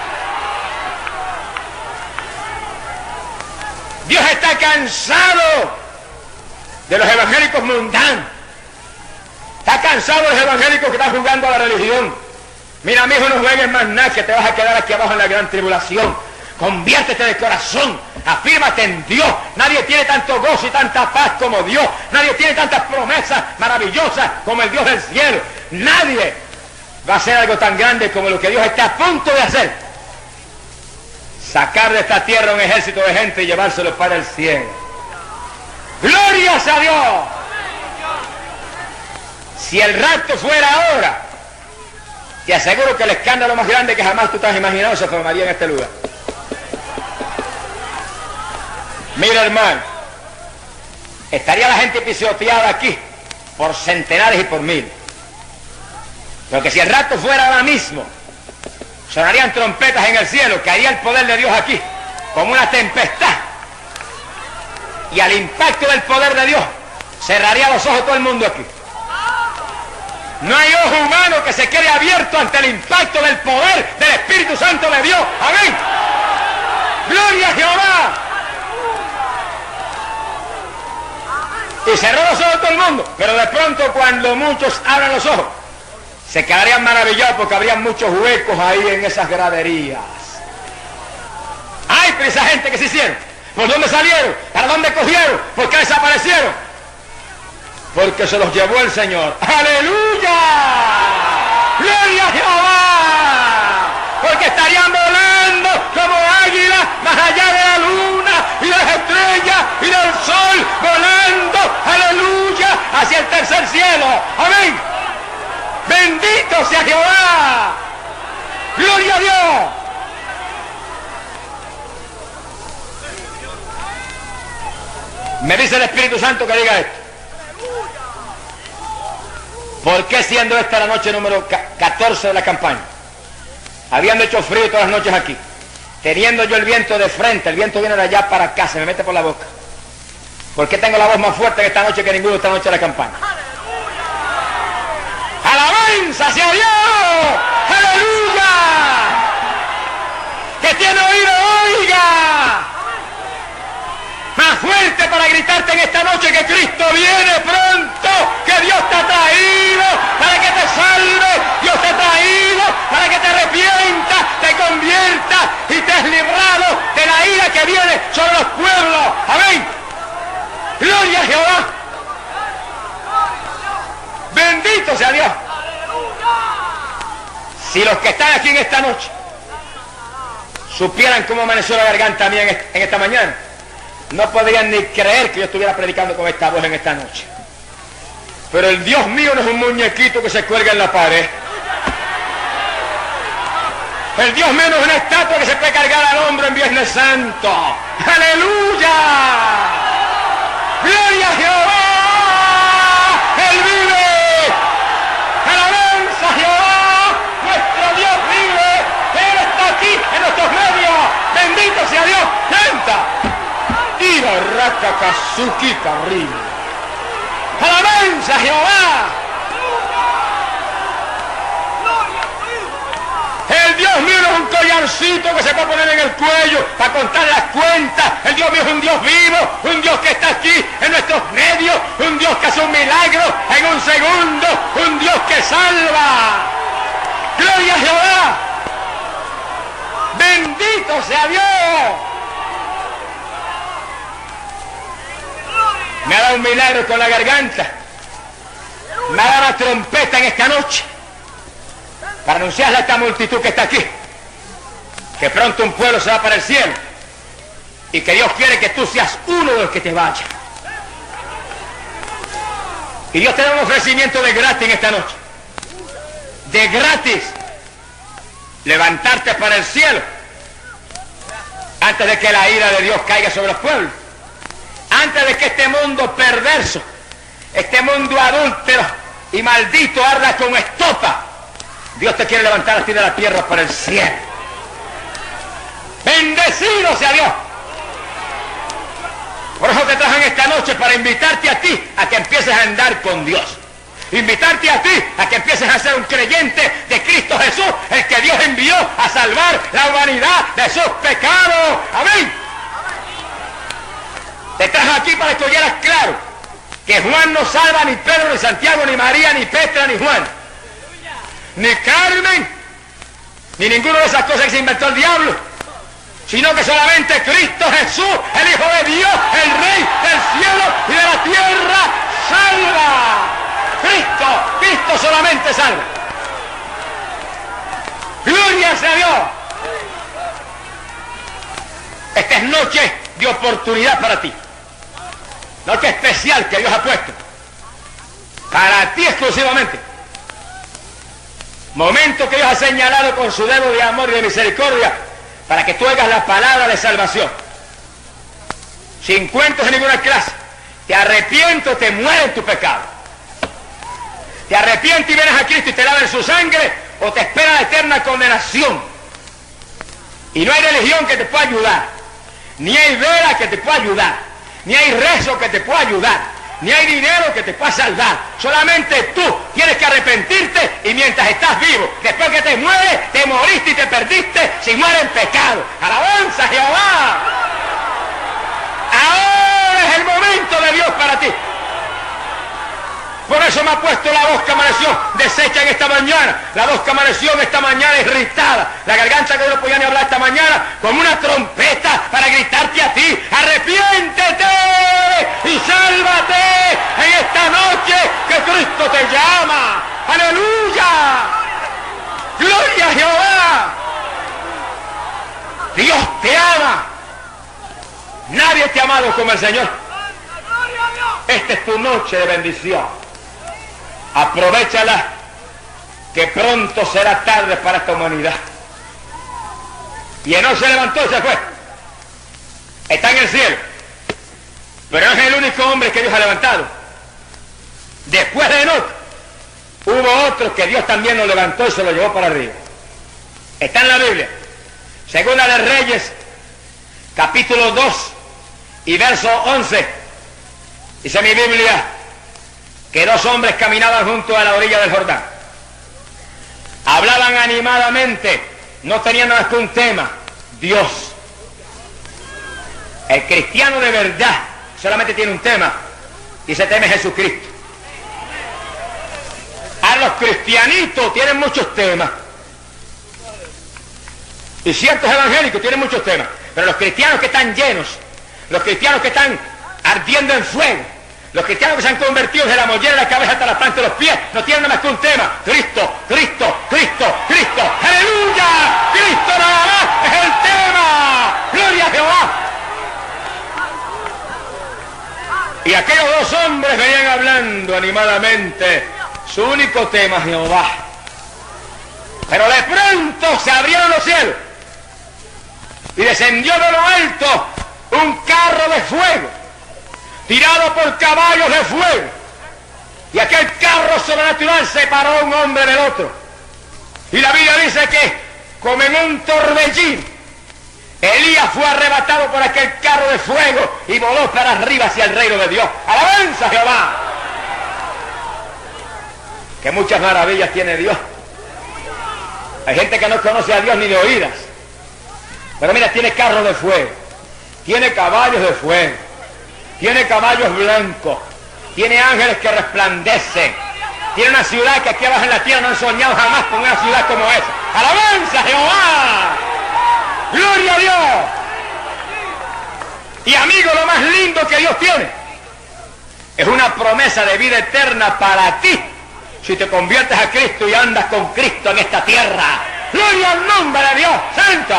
Dios está cansado de los evangélicos mundanos. Está cansado de los evangélicos que están jugando a la religión. Mira, mi hijo, no juegues más nada, que te vas a quedar aquí abajo en la gran tribulación. Conviértete de corazón, afírmate en Dios. Nadie tiene tanto gozo y tanta paz como Dios. Nadie tiene tantas promesas maravillosas como el Dios del cielo. Nadie va a hacer algo tan grande como lo que Dios está a punto de hacer. Sacar de esta tierra un ejército de gente y llevárselo para el cielo. ¡Gloria a Dios! Si el rapto fuera ahora, te aseguro que el escándalo más grande que jamás tú te has imaginado se formaría en este lugar. Mira, hermano, estaría la gente pisoteada aquí por centenares y por mil. Porque si el rapto fuera ahora mismo, sonarían trompetas en el cielo, caería el poder de Dios aquí, como una tempestad. Y al impacto del poder de Dios, cerraría los ojos todo el mundo aquí. No hay ojo humano que se quede abierto ante el impacto del poder del Espíritu Santo de Dios. ¡Amén! ¡Gloria a Jehová! Y cerró los ojos todo el mundo. Pero de pronto, cuando muchos abran los ojos, se quedarían maravillados porque habrían muchos huecos ahí en esas graderías. ¡Ay, pero esa gente que se hicieron! ¿Por dónde salieron? ¿Para dónde cogieron? ¿Por qué desaparecieron? Porque se los llevó el Señor. ¡Aleluya! ¡Gloria a Jehová! Porque estarían volando como águilas más allá de la luna y de las estrellas y del sol, volando, aleluya, hacia el tercer cielo. ¡Amén! ¡Bendito sea Jehová! ¡Gloria a Dios! Me dice el Espíritu Santo que diga esto. ¿Por qué siendo esta la noche número catorce de la campaña, habiendo hecho frío todas las noches aquí, teniendo yo el viento de frente, el viento viene de allá para acá, se me mete por la boca? ¿Por qué tengo la voz más fuerte en esta noche que ninguna esta noche de la campaña? ¡Alabanza hacia Dios! ¡Aleluya! ¡Que tiene oído, oiga! Más fuerte para gritarte en esta noche que Cristo viene pronto, que Dios te ha traído para que te salve, Dios te ha traído para que te arrepientas, te conviertas y te has librado de la ira que viene sobre los pueblos. Amén. Gloria a Jehová. Bendito sea Dios. Si los que están aquí en esta noche supieran cómo amaneció la garganta mía en esta mañana, no podrían ni creer que yo estuviera predicando con esta voz en esta noche. Pero el Dios mío no es un muñequito que se cuelga en la pared. El Dios mío no es una estatua que se puede cargar al hombro en Viernes Santo. ¡Aleluya! ¡Gloria a Jehová! ¡Él vive! ¡Alabanza a Jehová! ¡Nuestro Dios vive! ¡Él está aquí en nuestros medios! ¡Bendito sea Dios! ¡Canta! ¡Ira raca kazuki carril! ¡Alabanza a Jehová! El Dios mío no es un collarcito que se puede poner en el cuello para contar las cuentas. El Dios mío es un Dios vivo, un Dios que está aquí en nuestros medios, un Dios que hace un milagro en un segundo, un Dios que salva. ¡Gloria a Jehová! ¡Bendito sea Dios! Me ha dado un milagro con la garganta. Me ha dado una trompeta en esta noche para anunciarle a esta multitud que está aquí que pronto un pueblo se va para el cielo y que Dios quiere que tú seas uno de los que te vaya. Y Dios te da un ofrecimiento de gratis en esta noche. De gratis. Levantarte para el cielo antes de que la ira de Dios caiga sobre los pueblos. Antes de que este mundo perverso, este mundo adúltero y maldito arda con estopa, Dios te quiere levantar a ti de la tierra para el cielo. ¡Bendecido sea Dios! Por eso te traje en esta noche para invitarte a ti a que empieces a andar con Dios. Invitarte a ti a que empieces a ser un creyente de Cristo Jesús, el que Dios envió a salvar la humanidad de sus pecados. ¡Amén! Te traje aquí para que oyeras claro que Juan no salva ni Pedro, ni Santiago, ni María, ni Petra, ni Juan, ni Carmen, ni ninguna de esas cosas que se inventó el diablo, sino que solamente Cristo Jesús, el Hijo de Dios, el Rey del cielo y de la tierra, salva. Cristo, Cristo solamente salva. Gloria sea Dios. Esta es noche de oportunidad para ti. Noche especial que Dios ha puesto para ti exclusivamente. Momento que Dios ha señalado con su dedo de amor y de misericordia para que tú oigas la palabra de salvación. Sin cuentos de ninguna clase. Te arrepiento, te muere en tu pecado. Te arrepientes y vienes a Cristo y te lava en su sangre, o te espera la eterna condenación. Y no hay religión que te pueda ayudar, ni hay vela que te pueda ayudar, ni hay rezo que te pueda ayudar, ni hay dinero que te pueda salvar. Solamente tú tienes que arrepentirte, y mientras estás vivo, después que te mueres, te moriste y te perdiste si mueres en pecado. ¡Alabanza a Jehová! Ahora es el momento de Dios para ti. Por eso me ha puesto la voz que amaneció deshecha en esta mañana. La voz que amaneció en esta mañana irritada. La garganta que no podía ni hablar esta mañana, como una trompeta para gritarte a ti: arrepiéntete y sálvate en esta noche que Cristo te llama. ¡Aleluya! ¡Gloria a Jehová! Dios te ama. Nadie te ha amado como el Señor. Esta es tu noche de bendición. Aprovéchala, que pronto será tarde para esta humanidad. Y Enoc se levantó y se fue. Está en el cielo. Pero no es el único hombre que Dios ha levantado. Después de Enoc hubo otro que Dios también lo levantó y se lo llevó para arriba. Está en la Biblia. Segunda de Reyes, capítulo dos y verso once. Dice mi Biblia que dos hombres caminaban junto a la orilla del Jordán. Hablaban animadamente, no tenían nada más que un tema: Dios. El cristiano de verdad solamente tiene un tema y ese tema es Jesucristo. A los cristianitos tienen muchos temas y ciertos evangélicos tienen muchos temas, pero los cristianos que están llenos, los cristianos que están ardiendo en fuego, los cristianos que se han convertido desde la mollera de la cabeza hasta la planta de los pies, no tienen nada más que un tema: Cristo, Cristo, Cristo, Cristo. ¡Aleluya! Cristo nada más es el tema. ¡Gloria a Jehová! Y aquellos dos hombres venían hablando animadamente. Su único tema, Jehová. Pero de pronto se abrieron los cielos y descendió de lo alto un carro de fuego, tirado por caballos de fuego. Y aquel carro sobrenatural separó a un hombre del otro. Y la Biblia dice que, como en un torbellino, Elías fue arrebatado por aquel carro de fuego y voló para arriba hacia el reino de Dios. ¡Alabanza a Jehová! Que muchas maravillas tiene Dios. Hay gente que no conoce a Dios ni de oídas. Pero mira, tiene carros de fuego, tiene caballos de fuego, tiene caballos blancos, tiene ángeles que resplandecen, tiene una ciudad que aquí abajo en la tierra no han soñado jamás con una ciudad como esa. ¡Alabanza a Jehová! ¡Gloria a Dios! Y amigo, lo más lindo que Dios tiene es una promesa de vida eterna para ti si te conviertes a Cristo y andas con Cristo en esta tierra. ¡Gloria al nombre de Dios santo!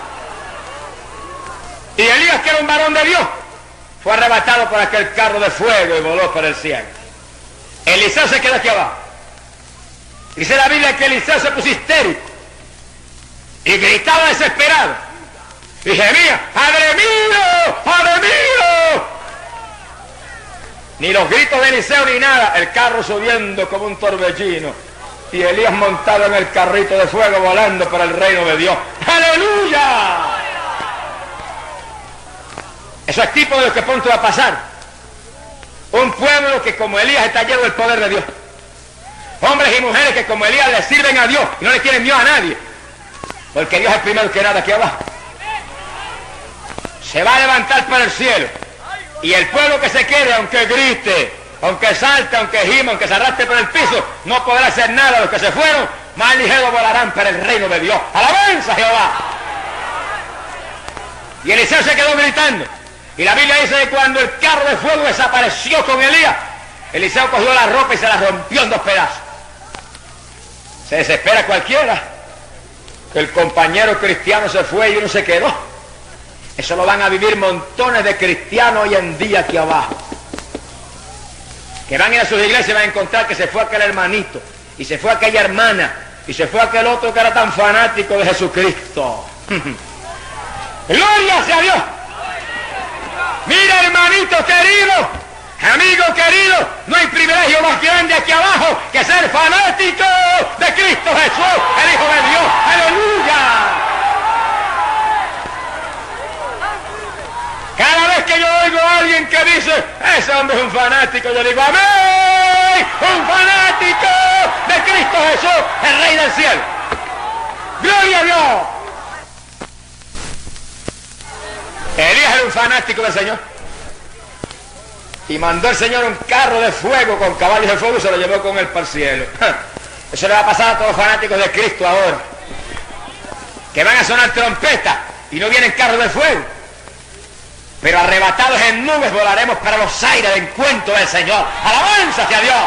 Y Elías, que era un varón de Dios, fue arrebatado por aquel carro de fuego y voló por el cielo. Eliseo se quedó aquí abajo. Dice la Biblia que Eliseo se puso histérico y gritaba desesperado y gemía: ¡Padre mío! ¡Padre mío! Ni los gritos de Eliseo ni nada, el carro subiendo como un torbellino y Elías montado en el carrito de fuego volando por el reino de Dios. ¡Aleluya! Eso es tipo de lo que pronto va a pasar. Un pueblo que como Elías está lleno del poder de Dios. Hombres y mujeres que como Elías le sirven a Dios y no le tienen miedo a nadie, porque Dios es primero que nada aquí abajo. Se va a levantar para el cielo y el pueblo que se quede, aunque grite, aunque salte, aunque gime, aunque se arrastre por el piso, no podrá hacer nada. Los que se fueron más ligeros volarán para el reino de Dios. ¡Alabanza a Jehová! Y Eliseo se quedó gritando. Y la Biblia dice que cuando el carro de fuego desapareció con Elías, Eliseo cogió la ropa y se la rompió en dos pedazos. Se desespera cualquiera que el compañero cristiano se fue y uno se quedó. Eso lo van a vivir montones de cristianos hoy en día aquí abajo, que van a ir a sus iglesias y van a encontrar que se fue aquel hermanito, y se fue aquella hermana, y se fue aquel otro que era tan fanático de Jesucristo. ¡Gloria sea a Dios! Mira, hermanito querido, amigo querido, no hay privilegio más grande aquí abajo que ser fanático de Cristo Jesús, el Hijo de Dios. ¡Aleluya! Cada vez que yo oigo a alguien que dice: ese hombre es un fanático, yo digo: ¡amén! ¡Un fanático de Cristo Jesús, el Rey del cielo! ¡Gloria a Dios! Elías era un fanático del Señor y mandó el Señor un carro de fuego con caballos de fuego y se lo llevó con él para el cielo. Eso le va a pasar a todos los fanáticos de Cristo ahora, que van a sonar trompetas y no vienen carros de fuego, pero arrebatados en nubes volaremos para los aires de encuentro del Señor. ¡Alabanza hacia Dios!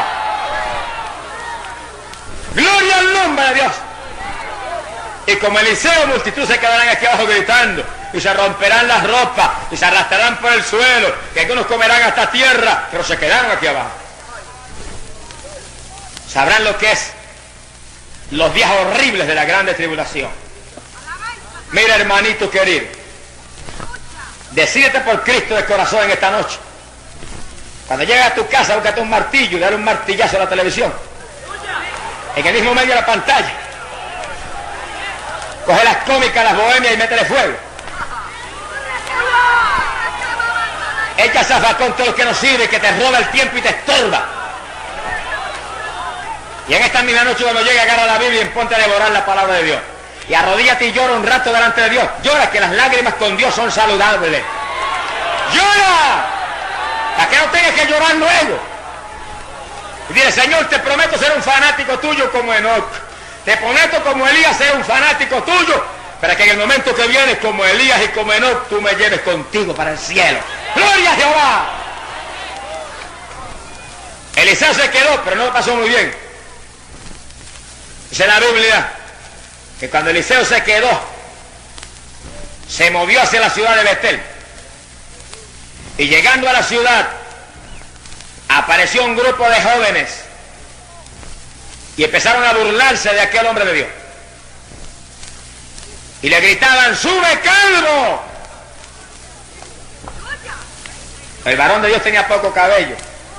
¡Gloria al nombre de Dios! Y como Eliseo, multitud se quedarán aquí abajo gritando, y se romperán las ropas, y se arrastrarán por el suelo, que algunos comerán hasta tierra, pero se quedaron aquí abajo. Sabrán lo que es los días horribles de la grande tribulación. Mira, hermanito querido, decídete por Cristo de corazón en esta noche. Cuando llegues a tu casa, búscate un martillo y dale un martillazo a la televisión. en el mismo medio de la pantalla. Coge las cómicas, las bohemias y métele fuego. Echa zafacón todo lo que no sirve, que te roba el tiempo y te estorba. Y en esta misma noche cuando llegue agarra la Biblia y ponte a devorar la palabra de Dios. Y arrodíllate y llora un rato delante de Dios. Llora, que las lágrimas con Dios son saludables. ¡Llora! Para que no tengas que llorar luego. Y dile, Señor, te prometo ser un fanático tuyo como Enoc. Te prometo como Elías ser un fanático tuyo, para que en el momento que vienes como Elías y como Enoc, tú me lleves contigo para el cielo. ¡Gloria a Jehová! Eliseo se quedó, pero no lo pasó muy bien. Dice la Biblia que cuando Eliseo se quedó, se movió hacia la ciudad de Betel. Y llegando a la ciudad, apareció un grupo de jóvenes y empezaron a burlarse de aquel hombre de Dios. Y le gritaban, ¡sube, calvo! El varón de Dios tenía poco cabello.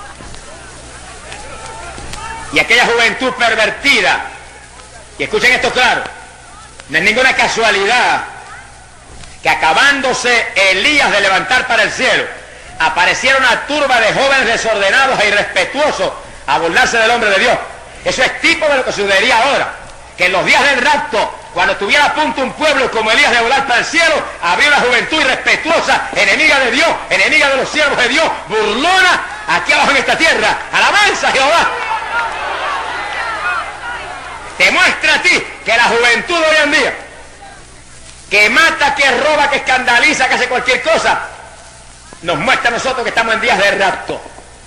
Y aquella juventud pervertida, y escuchen esto claro, no es ninguna casualidad que acabándose Elías de levantar para el cielo, apareciera una turba de jóvenes desordenados e irrespetuosos a burlarse del hombre de Dios. Eso es tipo de lo que sucedería ahora, que en los días del rapto, cuando estuviera a punto un pueblo como Elías de volar para el cielo, habría una juventud irrespetuosa, enemiga de Dios, enemiga de los siervos de Dios, burlona, aquí abajo en esta tierra. ¡Alabanza a Jehová! Te muestra a ti que la juventud de hoy en día, que mata, que roba, que escandaliza, que hace cualquier cosa, nos muestra a nosotros que estamos en días de rapto.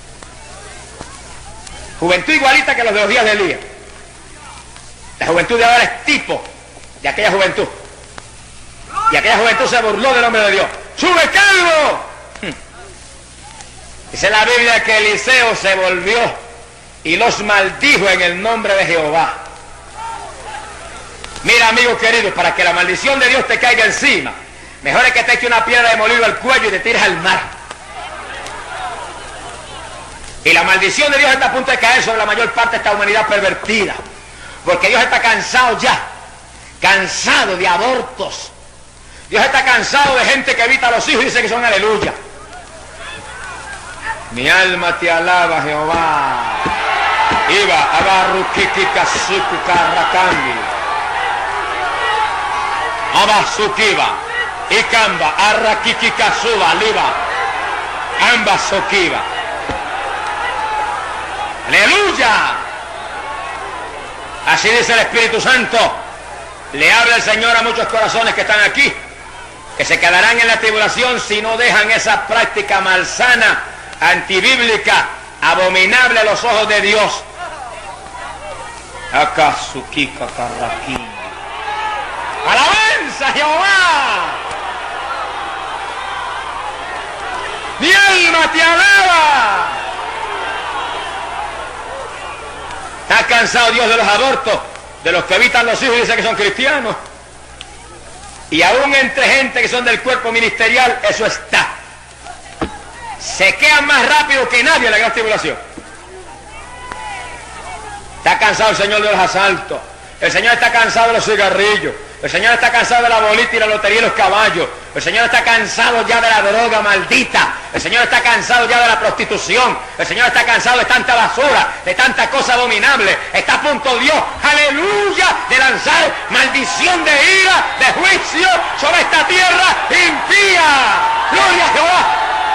Juventud igualita que los de los días de Elías. La juventud de ahora es tipo de aquella juventud. Y aquella juventud se burló del hombre de Dios. ¡Sube, calvo! Dice la Biblia que Eliseo se volvió y los maldijo en el nombre de Jehová. Mira, amigo querido, para que la maldición de Dios te caiga encima, mejor es que te eche una piedra de molido al cuello y te tires al mar. Y la maldición de Dios está a punto de caer sobre la mayor parte de esta humanidad pervertida. Porque Dios está cansado ya, cansado de abortos. Dios está cansado de gente que evita a los hijos y dice que son aleluya. Mi alma te alaba, Jehová. Iba, abarruquiki kasuku karrakandi. Abasukiba, Ikamba, Arrakiki Kasuba, Liba, Amba Sokiba. ¡Aleluya! Así dice el Espíritu Santo. Le habla el Señor a muchos corazones que están aquí, que se quedarán en la tribulación si no dejan esa práctica malsana, antibíblica, abominable a los ojos de Dios. Akasukika Karraki. ¡Alabanza, Jehová! ¡Mi alma te alaba! Está cansado Dios de los abortos, de los que evitan los hijos y dicen que son cristianos. Y aún entre gente que son del cuerpo ministerial, eso está. Se quedan más rápido que nadie en la gran tribulación. Está cansado el Señor de los asaltos. El Señor está cansado de los cigarrillos. El Señor está cansado de la bolita y la lotería y los caballos. El Señor está cansado ya de la droga maldita. El Señor está cansado ya de la prostitución. El Señor está cansado de tanta basura, de tanta cosa abominable. Está a punto Dios, aleluya, de lanzar maldición de ira, de juicio sobre esta tierra impía. ¡Gloria a Jehová!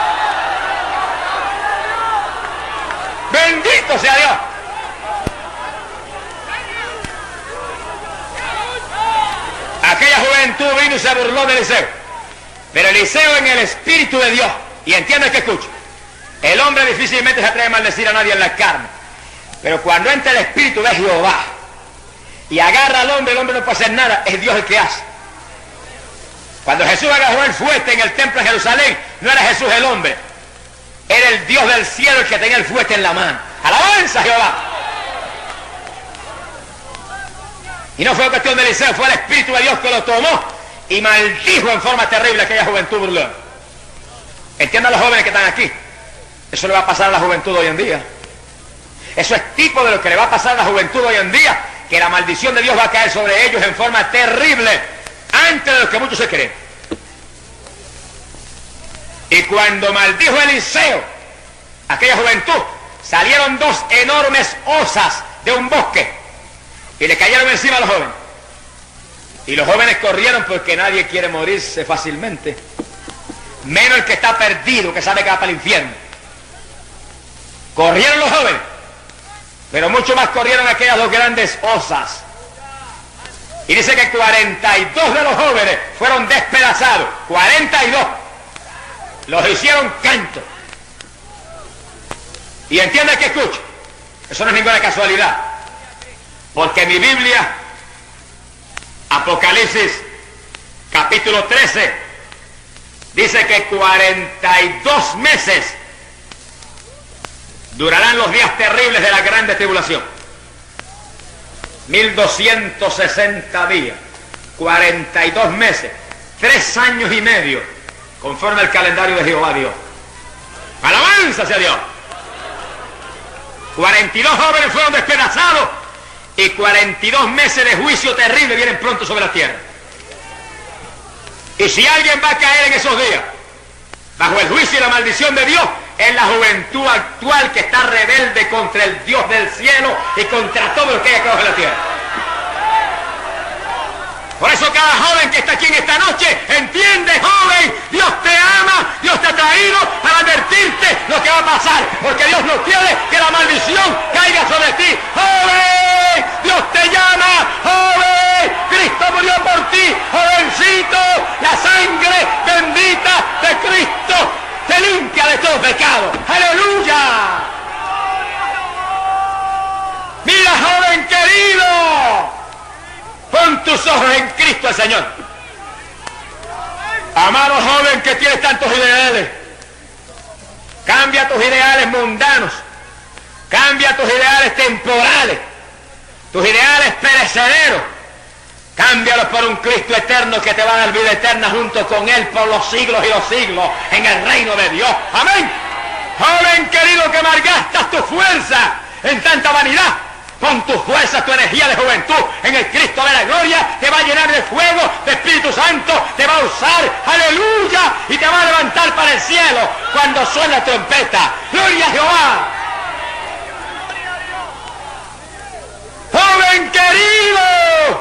¡Bendito sea Dios! Aquella juventud vino y se burló de Eliseo. Pero Eliseo en el Espíritu de Dios, y entiende que escucha, el hombre difícilmente se atreve a maldecir a nadie en la carne. Pero cuando entra el Espíritu de Jehová y agarra al hombre, el hombre no puede hacer nada, es Dios el que hace. Cuando Jesús agarró el fuerte en el templo de Jerusalén, no era Jesús el hombre, era el Dios del cielo el que tenía el fuerte en la mano. ¡Alabanza, Jehová! Y no fue cuestión de Eliseo, fue el Espíritu de Dios que lo tomó y maldijo en forma terrible a aquella juventud burlona. Entiendan los jóvenes que están aquí. Eso le va a pasar a la juventud hoy en día. Eso es tipo de lo que le va a pasar a la juventud hoy en día, que la maldición de Dios va a caer sobre ellos en forma terrible, antes de lo que muchos se creen. Y cuando maldijo Eliseo aquella juventud, salieron dos enormes osas de un bosque y le cayeron encima a los jóvenes. Y los jóvenes corrieron porque nadie quiere morirse fácilmente, menos el que está perdido, que sabe que va para el infierno. Corrieron los jóvenes, pero mucho más corrieron aquellas dos grandes osas. Y dice que cuarenta y dos de los jóvenes fueron despedazados. cuarenta y dos. Los hicieron canto. Y entiende que escucho, eso no es ninguna casualidad, porque mi Biblia, Apocalipsis capítulo trece, dice que cuarenta y dos meses durarán los días terribles de la grande tribulación. mil doscientos sesenta días, cuarenta y dos meses, tres años y medio, conforme al calendario de Jehová Dios. ¡Alabanza sea Dios! cuarenta y dos jóvenes fueron despedazados y cuarenta y dos meses de juicio terrible vienen pronto sobre la tierra. Y si alguien va a caer en esos días bajo el juicio y la maldición de Dios, es la juventud actual que está rebelde contra el Dios del cielo y contra todo lo que hay acá abajo en la tierra. Por eso cada joven que está aquí en esta noche, entiende, joven, Dios te ama, Dios te ha traído para advertirte lo que va a pasar, porque Dios no quiere que la maldición caiga sobre ti. Joven, Dios te llama, joven, Cristo murió por ti, jovencito, la sangre bendita de Cristo te limpia de todo pecado. ¡Aleluya! Mira, joven querido, pon tus ojos en Cristo el Señor. Amado joven que tienes tantos ideales, cambia tus ideales mundanos, cambia tus ideales temporales, tus ideales perecederos, cámbialos por un Cristo eterno que te va a dar vida eterna junto con Él por los siglos y los siglos en el reino de Dios. Amén. Joven querido que malgastas tu fuerza en tanta vanidad, pon tu fuerza, tu energía de juventud en el Cristo de la gloria, te va a llenar de fuego, de Espíritu Santo, te va a usar, aleluya, y te va a levantar para el cielo cuando suene la trompeta. ¡Gloria a Jehová! ¡Joven querido!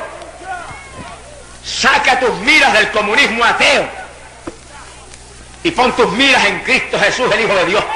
Saca tus miras del comunismo ateo y pon tus miras en Cristo Jesús, el Hijo de Dios.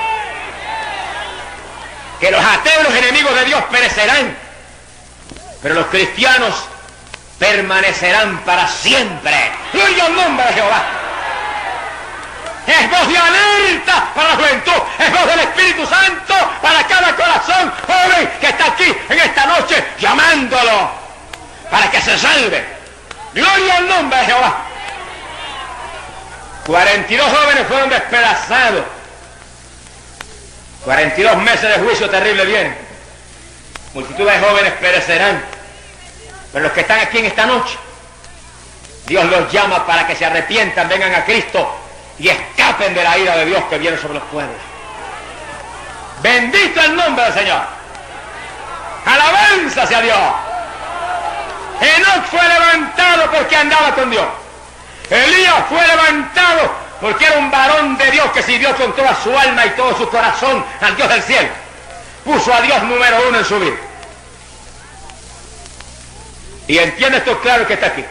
Que los ateos, los enemigos de Dios, perecerán, pero los cristianos permanecerán para siempre. ¡Gloria al nombre de Jehová! Es voz de alerta para la juventud, es voz del Espíritu Santo para cada corazón joven que está aquí en esta noche, llamándolo para que se salve. ¡Gloria al nombre de Jehová! cuarenta y dos jóvenes fueron despedazados. cuarenta y dos meses de juicio terrible vienen. Multitud de jóvenes perecerán. Pero los que están aquí en esta noche, Dios los llama para que se arrepientan, vengan a Cristo y escapen de la ira de Dios que viene sobre los pueblos. Bendito el nombre del Señor. Alabanza sea Dios. Enoc fue levantado porque andaba con Dios. Elías fue levantado porque era un varón de Dios que sirvió con toda su alma y todo su corazón al Dios del cielo. Puso a Dios número uno en su vida. Y entiende esto claro que está aquí.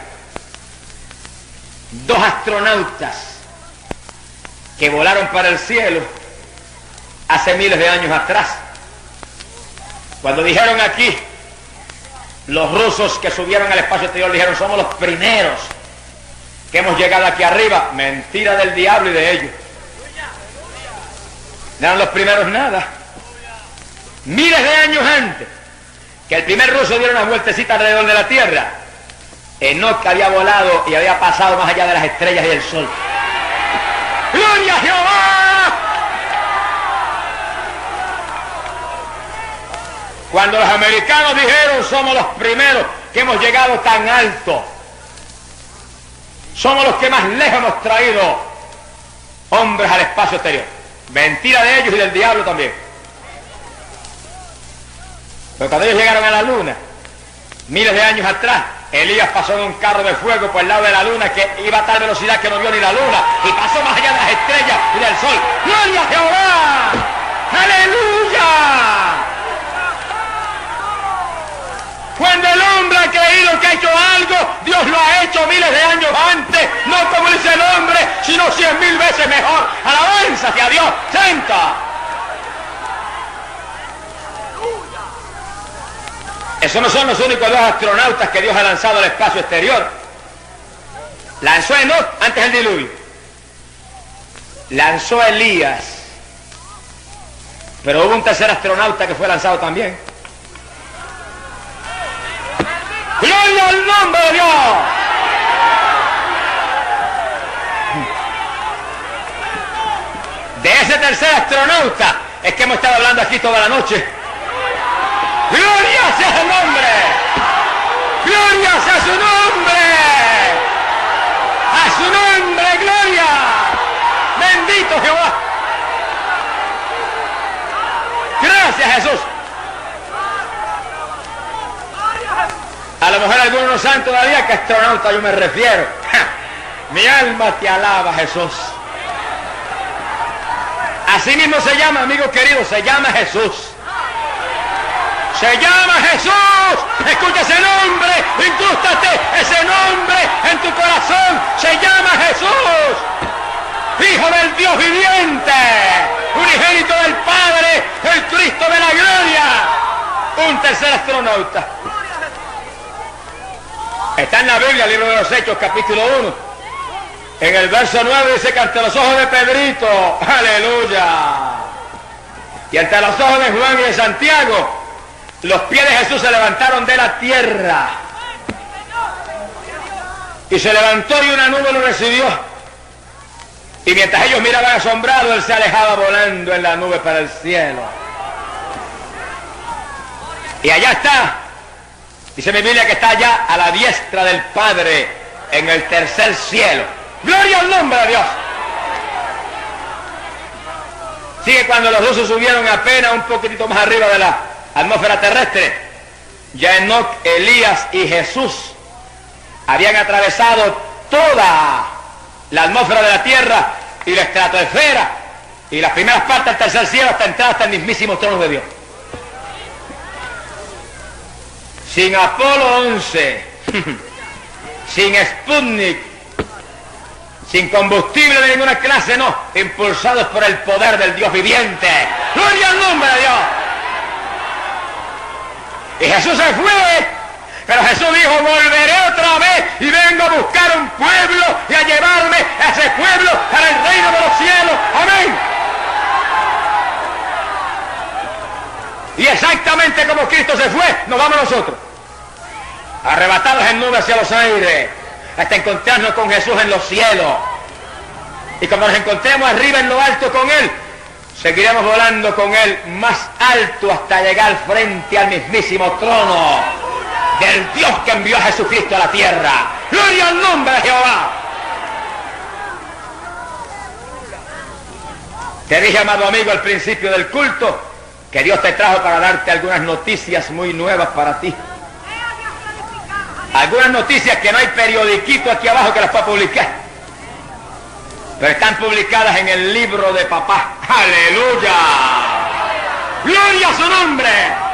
Dos astronautas que volaron para el cielo hace miles de años atrás. Cuando dijeron aquí, los rusos que subieron al espacio exterior dijeron, somos los primeros que hemos llegado aquí arriba. Mentira del diablo y de ellos. No eran los primeros nada. Miles de años antes que el primer ruso diera una vueltecita alrededor de la Tierra, Enoc había volado y había pasado más allá de las estrellas y del sol. ¡Gloria a Jehová! Cuando los americanos dijeron, somos los primeros que hemos llegado tan alto, somos los que más lejos hemos traído hombres al espacio exterior. Mentira de ellos y del diablo también. Pero cuando ellos llegaron a la luna, miles de años atrás, Elías pasó en un carro de fuego por el lado de la luna que iba a tal velocidad que no vio ni la luna y pasó más allá de las estrellas y del sol. ¡Gloria a Jehová! ¡Aleluya! Cuando el hombre ha creído que ha hecho algo, Dios lo ha hecho miles de años antes, no como dice el hombre, sino cien mil veces mejor. ¡Alabanza a Dios! ¡Santa! Esos no son los únicos dos astronautas que Dios ha lanzado al espacio exterior. Lanzó a Enoch antes del diluvio. Lanzó a Elías. Pero hubo un tercer astronauta que fue lanzado también. ¡Gloria al nombre de Dios! De ese tercer astronauta es que hemos estado hablando aquí toda la noche. ¡Gloria sea su nombre! ¡Gloria sea su nombre! ¡A su nombre, gloria! ¡Bendito Jehová! ¡Gracias, Jesús! A lo mejor algunos no saben todavía a qué astronauta yo me refiero. ¡Ja! Mi alma te alaba, Jesús. Así mismo se llama, amigo querido, se llama Jesús. Se llama Jesús. Escucha ese nombre, incrústate ese nombre en tu corazón. Se llama Jesús, Hijo del Dios viviente, unigénito del Padre, el Cristo de la gloria. Un tercer astronauta. Está en la Biblia, el libro de los Hechos, capítulo uno. En el verso nueve dice que ante los ojos de Pedrito, aleluya, y ante los ojos de Juan y de Santiago, los pies de Jesús se levantaron de la tierra. Y se levantó y una nube lo recibió. Y mientras ellos miraban asombrados, él se alejaba volando en la nube para el cielo. Y allá está. Dice mi Biblia que está allá a la diestra del Padre en el tercer cielo. ¡Gloria al nombre de Dios! Sigue cuando los dos subieron apenas un poquitito más arriba de la atmósfera terrestre. Ya Enoch, Elías y Jesús habían atravesado toda la atmósfera de la tierra y la estratosfera y las primeras partes del tercer cielo hasta entrar hasta el mismísimo trono de Dios. Sin Apolo once, sin Sputnik, sin combustible de ninguna clase, no, impulsados por el poder del Dios viviente. ¡Gloria al nombre de Dios! Y Jesús se fue, pero Jesús dijo, volveré otra vez y vengo a buscar un pueblo y a llevarme a ese pueblo para el reino de los cielos. ¡Amén! Y exactamente como Cristo se fue, nos vamos nosotros, arrebatados en nubes hacia los aires, hasta encontrarnos con Jesús en los cielos. Y cuando nos encontremos arriba en lo alto con Él, seguiremos volando con Él más alto hasta llegar frente al mismísimo trono del Dios que envió a Jesucristo a la tierra. ¡Gloria al nombre de Jehová! Te dije, amado amigo, al principio del culto, que Dios te trajo para darte algunas noticias muy nuevas para ti. Algunas noticias que no hay periodiquito aquí abajo que las pueda publicar, pero están publicadas en el libro de papá. ¡Aleluya! ¡Gloria a su nombre!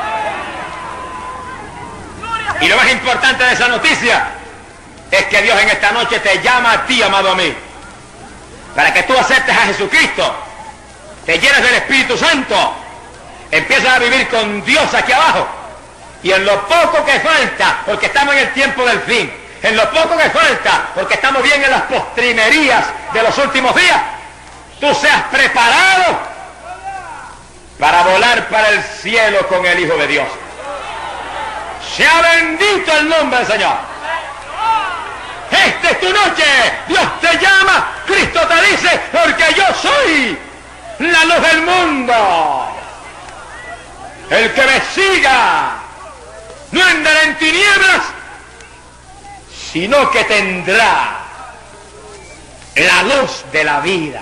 Y lo más importante de esa noticia es que Dios en esta noche te llama a ti, amado amigo, para que tú aceptes a Jesucristo, te llenes del Espíritu Santo, empiezas a vivir con Dios aquí abajo, y en lo poco que falta, porque estamos en el tiempo del fin, en lo poco que falta, porque estamos bien en las postrimerías de los últimos días, tú seas preparado para volar para el cielo con el Hijo de Dios. Sea bendito el nombre del Señor. Esta es tu noche. Dios te llama. Cristo te dice, porque yo soy la luz del mundo. El que me siga no andará en tinieblas, sino que tendrá la luz de la vida.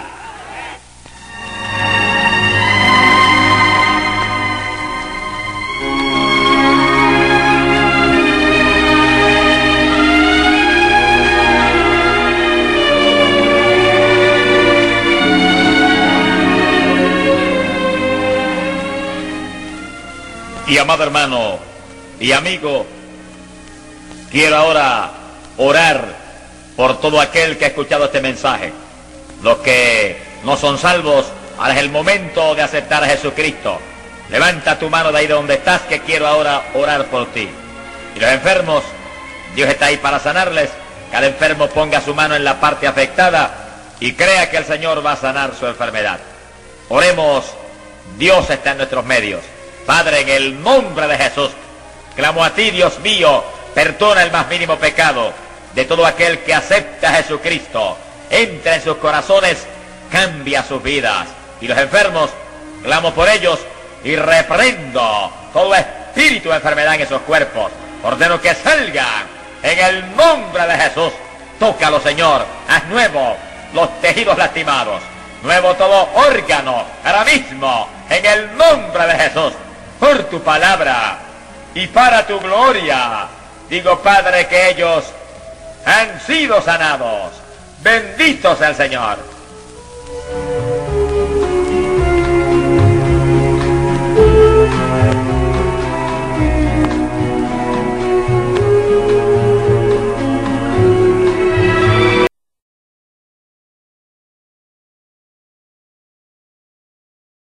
Y amado hermano y amigo, quiero ahora orar por todo aquel que ha escuchado este mensaje. Los que no son salvos, ahora es el momento de aceptar a Jesucristo. Levanta tu mano de ahí de donde estás, que quiero ahora orar por ti. Y los enfermos, Dios está ahí para sanarles. Cada enfermo ponga su mano en la parte afectada y crea que el Señor va a sanar su enfermedad. Oremos. Dios está en nuestros medios. Padre, en el nombre de Jesús, clamo a ti, Dios mío, perdona el más mínimo pecado de todo aquel que acepta a Jesucristo. Entra en sus corazones, cambia sus vidas. Y los enfermos, clamo por ellos y reprendo todo espíritu de enfermedad en esos cuerpos. Ordeno que salgan en el nombre de Jesús. Tócalo, Señor. Haz nuevo los tejidos lastimados. Nuevo todo órgano, ahora mismo, en el nombre de Jesús. Por tu palabra y para tu gloria, digo, Padre, que ellos han sido sanados. Bendito sea el Señor.